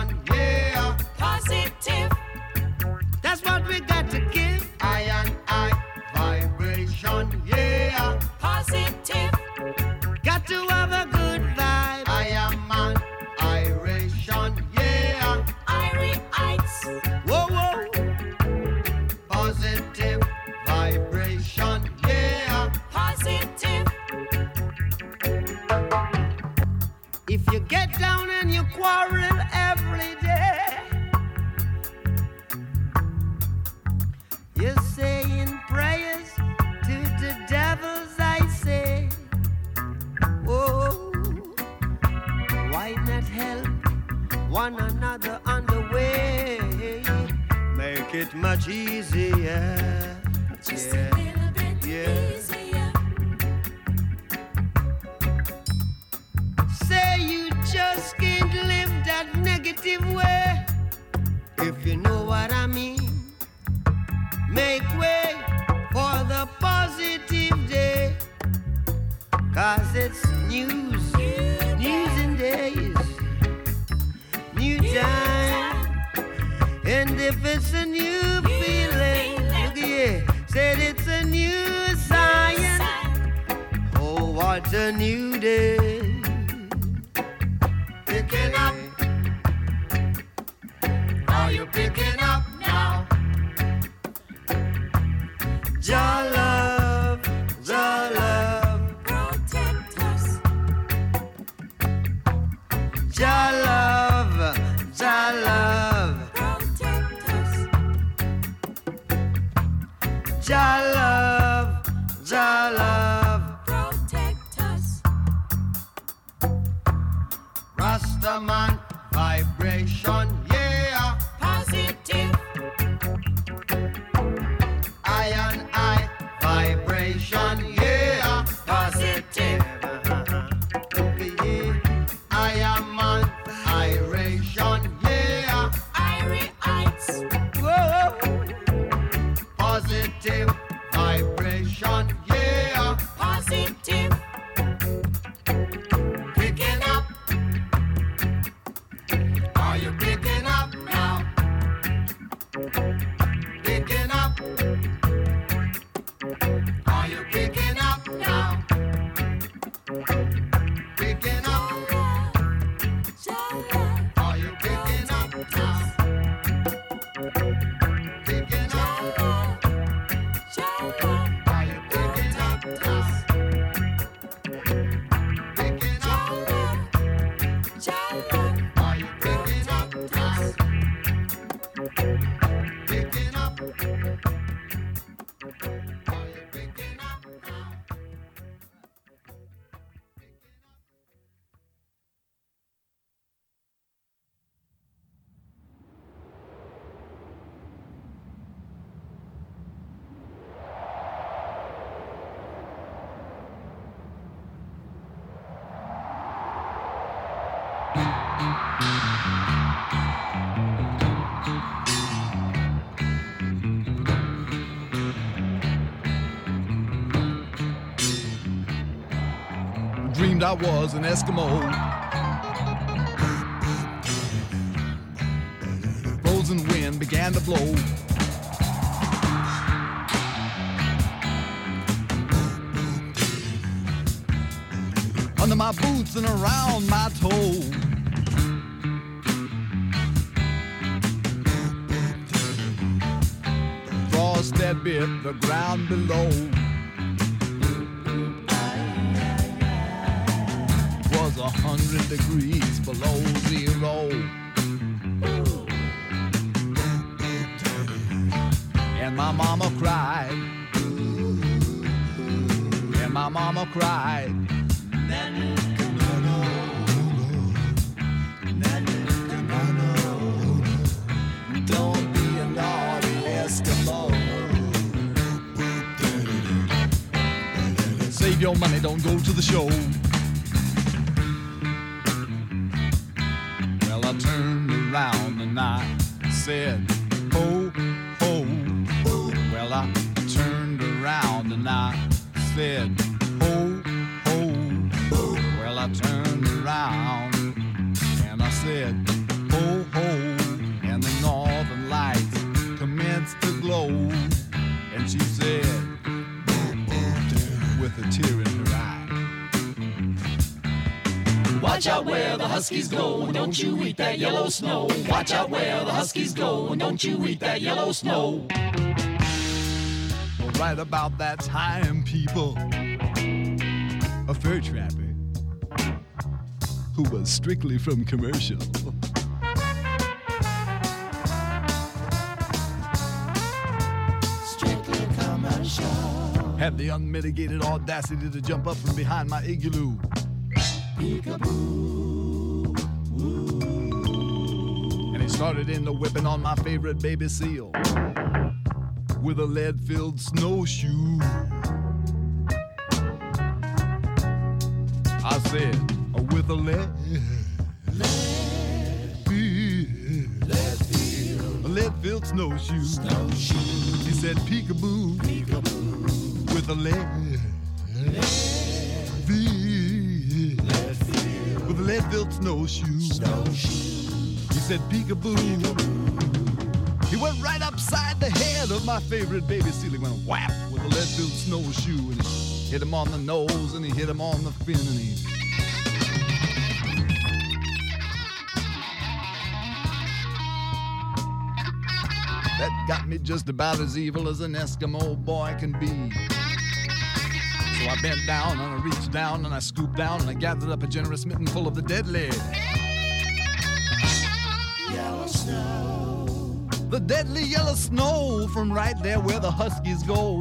starts a new day. Picking up. Are you picking up now? Jah love, Jah love, protect us. Jah love, Jah love, protect us. Jah love, Jah love, protect us. Rastaman vibration, yeah, positive. Iron eye vibration, yeah, positive. I am on iration, yeah, Irites. Whoa, positive vibration, yeah, positive. Picking up. Are you picking up now? Picking up. Are you picking up now? Picking up. Are you picking up now? Picking up. Are you picking up now? Picking up. Are you picking up now? Picking up. Are you picking up now? Dreamed I was an Eskimo. Frozen wind began to blow. Under my boots and around my toe. Frost that bit the ground below. Was 100 degrees below zero. And my mama cried. And my mama cried. Don't be a naughty Eskimo. Save your money, don't go to the show. Well, I turned around and I said, ho, ho. Well, I turned around and I said, ho, ho. Well, I turned around and I said, ho, ho. And the northern lights commenced to glow. And she said, with a tear in her eye, watch out where the Huskies go, and don't you eat that yellow snow. Watch out where the Huskies go, and don't you eat that yellow snow. Well, right about that time, people, a fur trapper who was strictly from commercial had the unmitigated audacity to jump up from behind my igloo. Peekaboo. And he started in the whipping on my favorite baby seal with a lead-filled snowshoe. I said, with a lead-filled snowshoe. He said, peekaboo. With a lead-filled snowshoe. He said, peekaboo. He went right upside the head of my favorite baby seal. He went whap with a lead-filled snowshoe. And hit him on the nose and he hit him on the fin and he... That got me just about as evil as an Eskimo boy can be. So I bent down and I reached down and I scooped down and I gathered up a generous mitten full of the deadly Yellow snow. The deadly yellow snow from right there where the huskies go.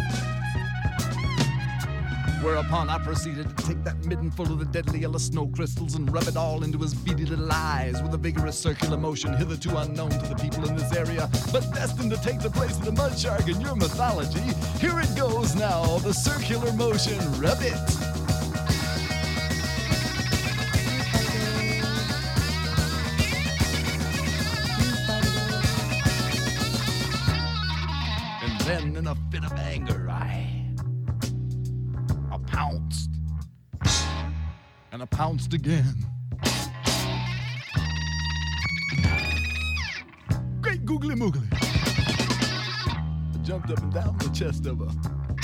Whereupon I proceeded to take that midden full of the deadly yellow snow crystals and rub it all into his beady little eyes with a vigorous circular motion hitherto unknown to the people in this area, but destined to take the place of the mud shark in your mythology. Here it goes now, the circular motion, rub it. And then in a fit of anger, I pounced. And I pounced again. Great googly moogly. I jumped up and down the chest of her.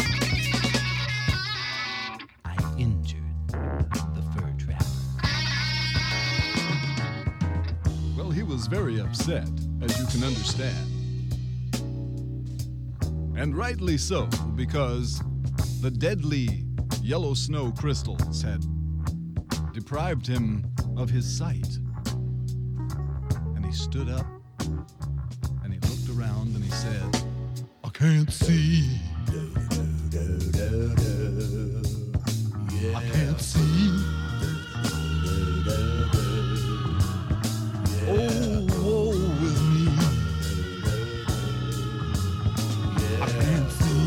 I injured the fur trapper. Well, he was very upset, as you can understand. And rightly so, because the deadly yellow snow crystals had deprived him of his sight. And he stood up and he looked around and he said, I can't see. I can't see. Oh, woe is me. I can't see.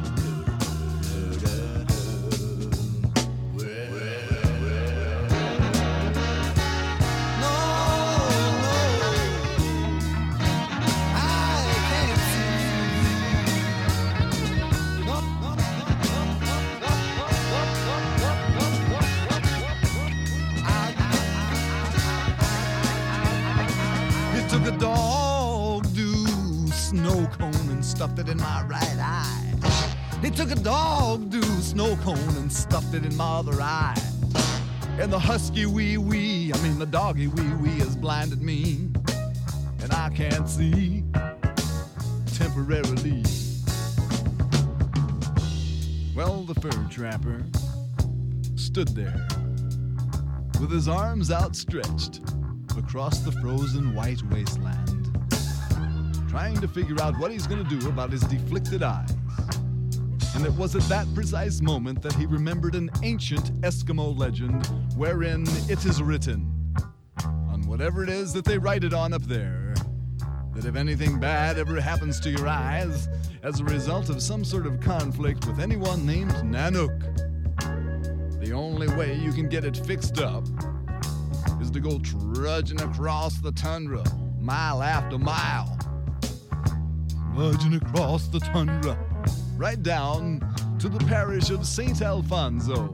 Took a dog-do snow cone and stuffed it in my right eye. He took a dog-do snow cone and stuffed it in my other eye. And the husky wee-wee, I mean the doggy wee-wee has blinded me. And I can't see temporarily. Well, the fur trapper stood there with his arms outstretched across the frozen white wasteland, trying to figure out what he's going to do about his deflicted eyes. And it was at that precise moment that he remembered an ancient Eskimo legend wherein it is written, on whatever it is that they write it on up there, that if anything bad ever happens to your eyes as a result of some sort of conflict with anyone named Nanook, the only way you can get it fixed up is to go trudging across the tundra, mile after mile. Trudging across the tundra, right down to the parish of St. Alfonso.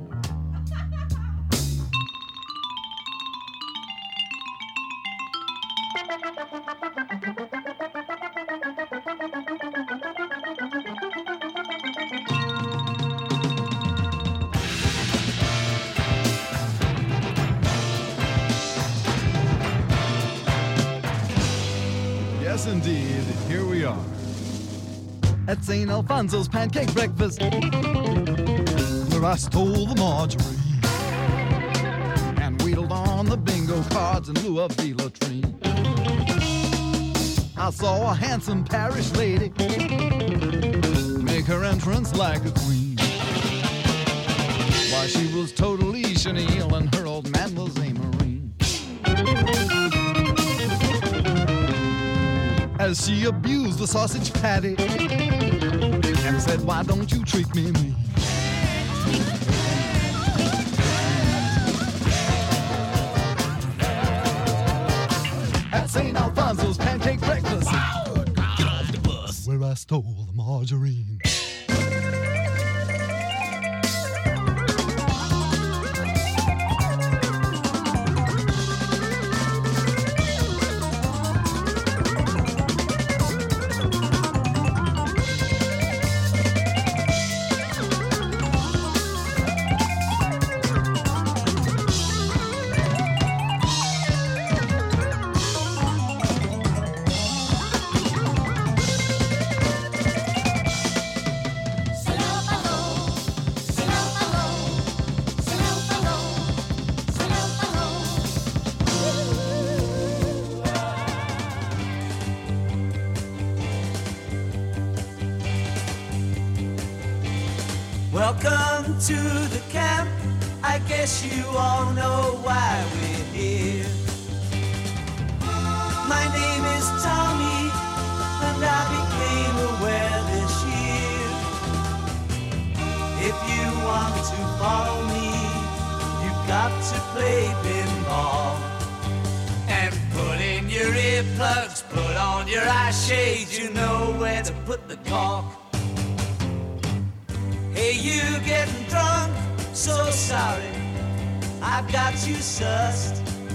Yes, indeed, here we are at St. Alfonso's pancake breakfast, where I stole the margarine and wheedled on the bingo cards in lieu of the latrine. I saw a handsome parish lady make her entrance like a queen, while she was totally chenille and her old man was a Marine. As she abused the sausage patty and said, why don't you treat me mean? At St. Alfonso's pancake breakfast, get off the bus, where I stole the margarine. Welcome to the camp. I guess you all know why we're here. My name is Tommy, and I became aware this year. If you want to follow me, you've got to play pinball. And put in your earplugs, put on your eye shades, you know where to put the cork. Hey, you getting drunk? So sorry, I've got you sussed.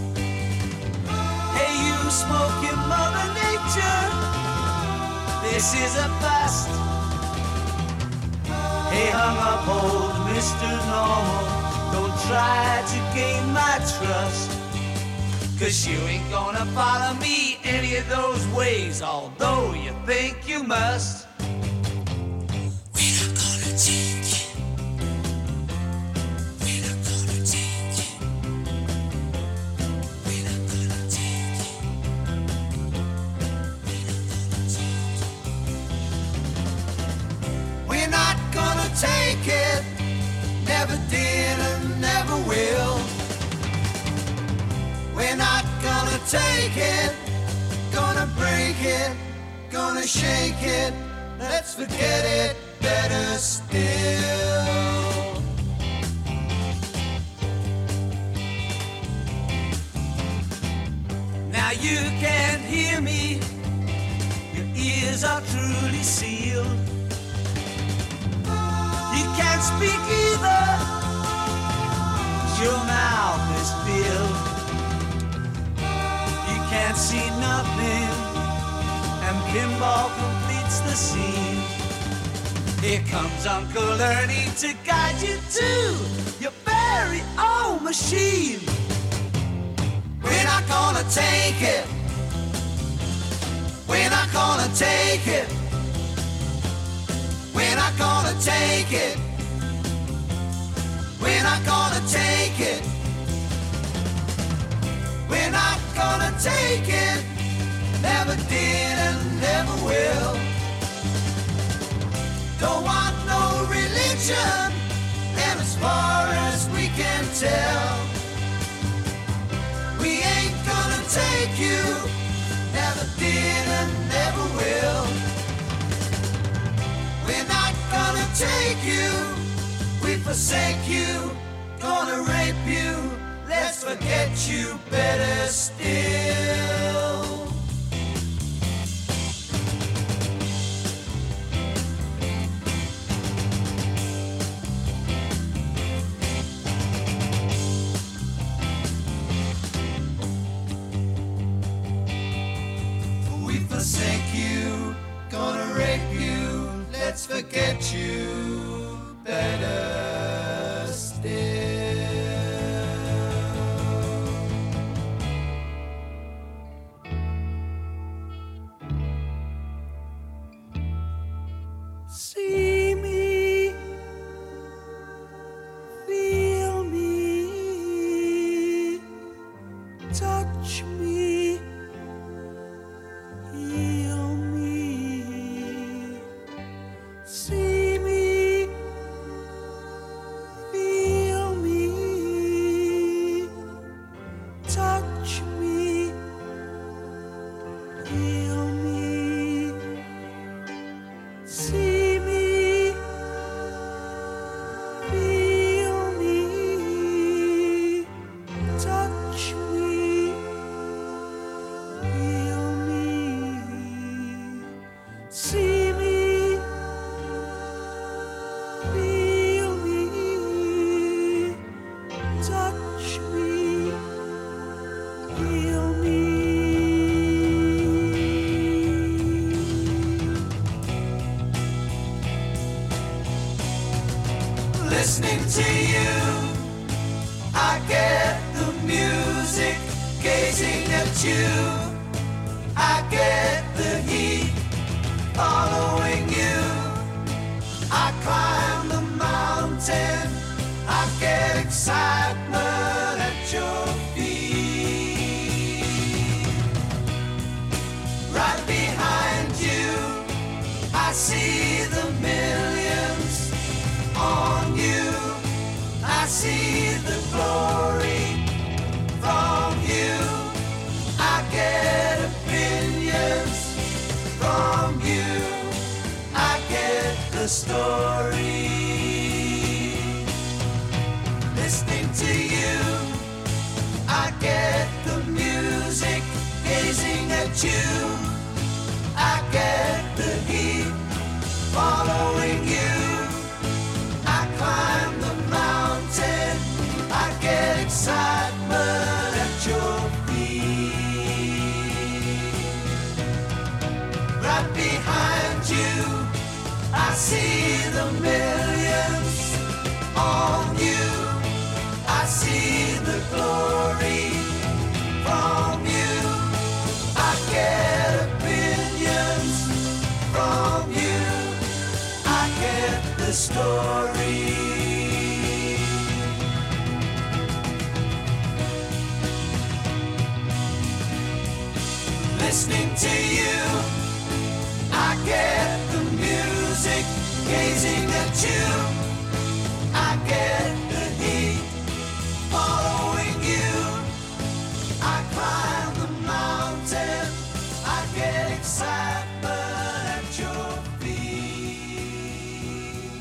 Hey, you smoking Mother Nature, this is a bust. Hey, hung up old Mr. Normal, don't try to gain my trust. 'Cause you ain't gonna follow me any of those ways, although you think you must. We're not gonna take it. We're not gonna take it. We're not gonna take it. We're not gonna take it. Never did and never will. We're not gonna take it. Gonna break it. Gonna shake it. Let's forget it. Better still. Now you can't hear me. Your ears are truly sealed. You can't speak either. Your mouth is filled. You can't see nothing, and pinball completes the scene. Here comes Uncle Ernie to guide you to your very own machine. We're not gonna take it. We're not gonna take it. We're not gonna take it. We're not gonna take it. We're not gonna take it. Never did and never will. Don't want no religion, and as far as we can tell, we ain't gonna take you. Never did and never will. We're not gonna take you. We forsake you. Gonna rape you. Let's forget you better still. We forsake you. Gonna rape you. Let's forget you better still. See me, feel me, touch me, heal me. See me, feel me, touch me, heal me. See me, feel me, touch me, heal me. See me, feel me, touch me, heal me. Listening to you, I get the music. Gazing at you, I get the heat. Following you, I climb the mountain. I get excitement at your feet. Right behind you, I see the millions on story. Listening to you, I get the music. Gazing at you, I get the heat. Following you, I climb the mountain. I get excitement at your feet. Right behind you, I see the millions on you. I see the glory from you. I get opinions from you. I get the story. Listening to you, I get the music. Gazing at you, I get the heat. Following you, I climb the mountain. I get excitement at your feet.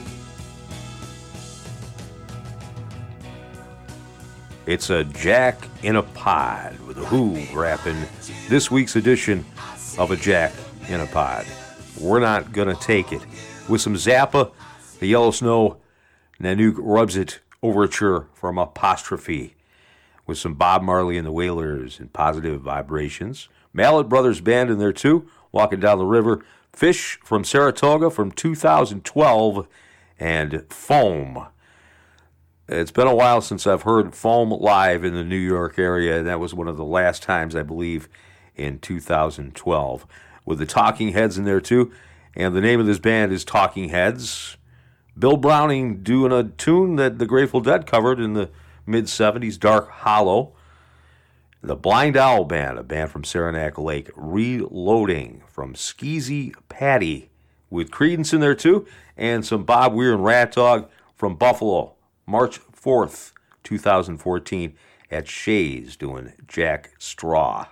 It's a Jack in a Pod with a Who wrapping this week's edition of a Jack in a Pod. We're not going to take it. With some Zappa, the Yellow Snow, Nanook Rubs It Overture from Apostrophe. With some Bob Marley and the Wailers and Positive Vibrations. Mallet Brothers Band in there too, Walking Down the River. Fish from Saratoga from 2012. And Foam. It's been a while since I've heard Foam live in the New York area. That was one of the last times, I believe, in 2012. With the Talking Heads in there too. And the name of this band is Talking Heads. Bill Browning doing a tune that the Grateful Dead covered in the mid-'70s, Dark Hollow. The Blind Owl Band, a band from Saranac Lake, Reloading from Skeezy Patty, with Creedence in there too, and some Bob Weir and Rat Dog from Buffalo, March 4th, 2014, at Shays doing Jack Straw.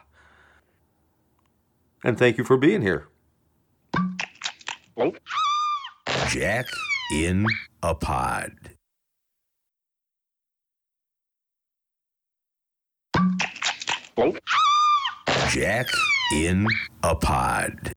And thank you for being here. Jack in a Pod. Jack in a Pod.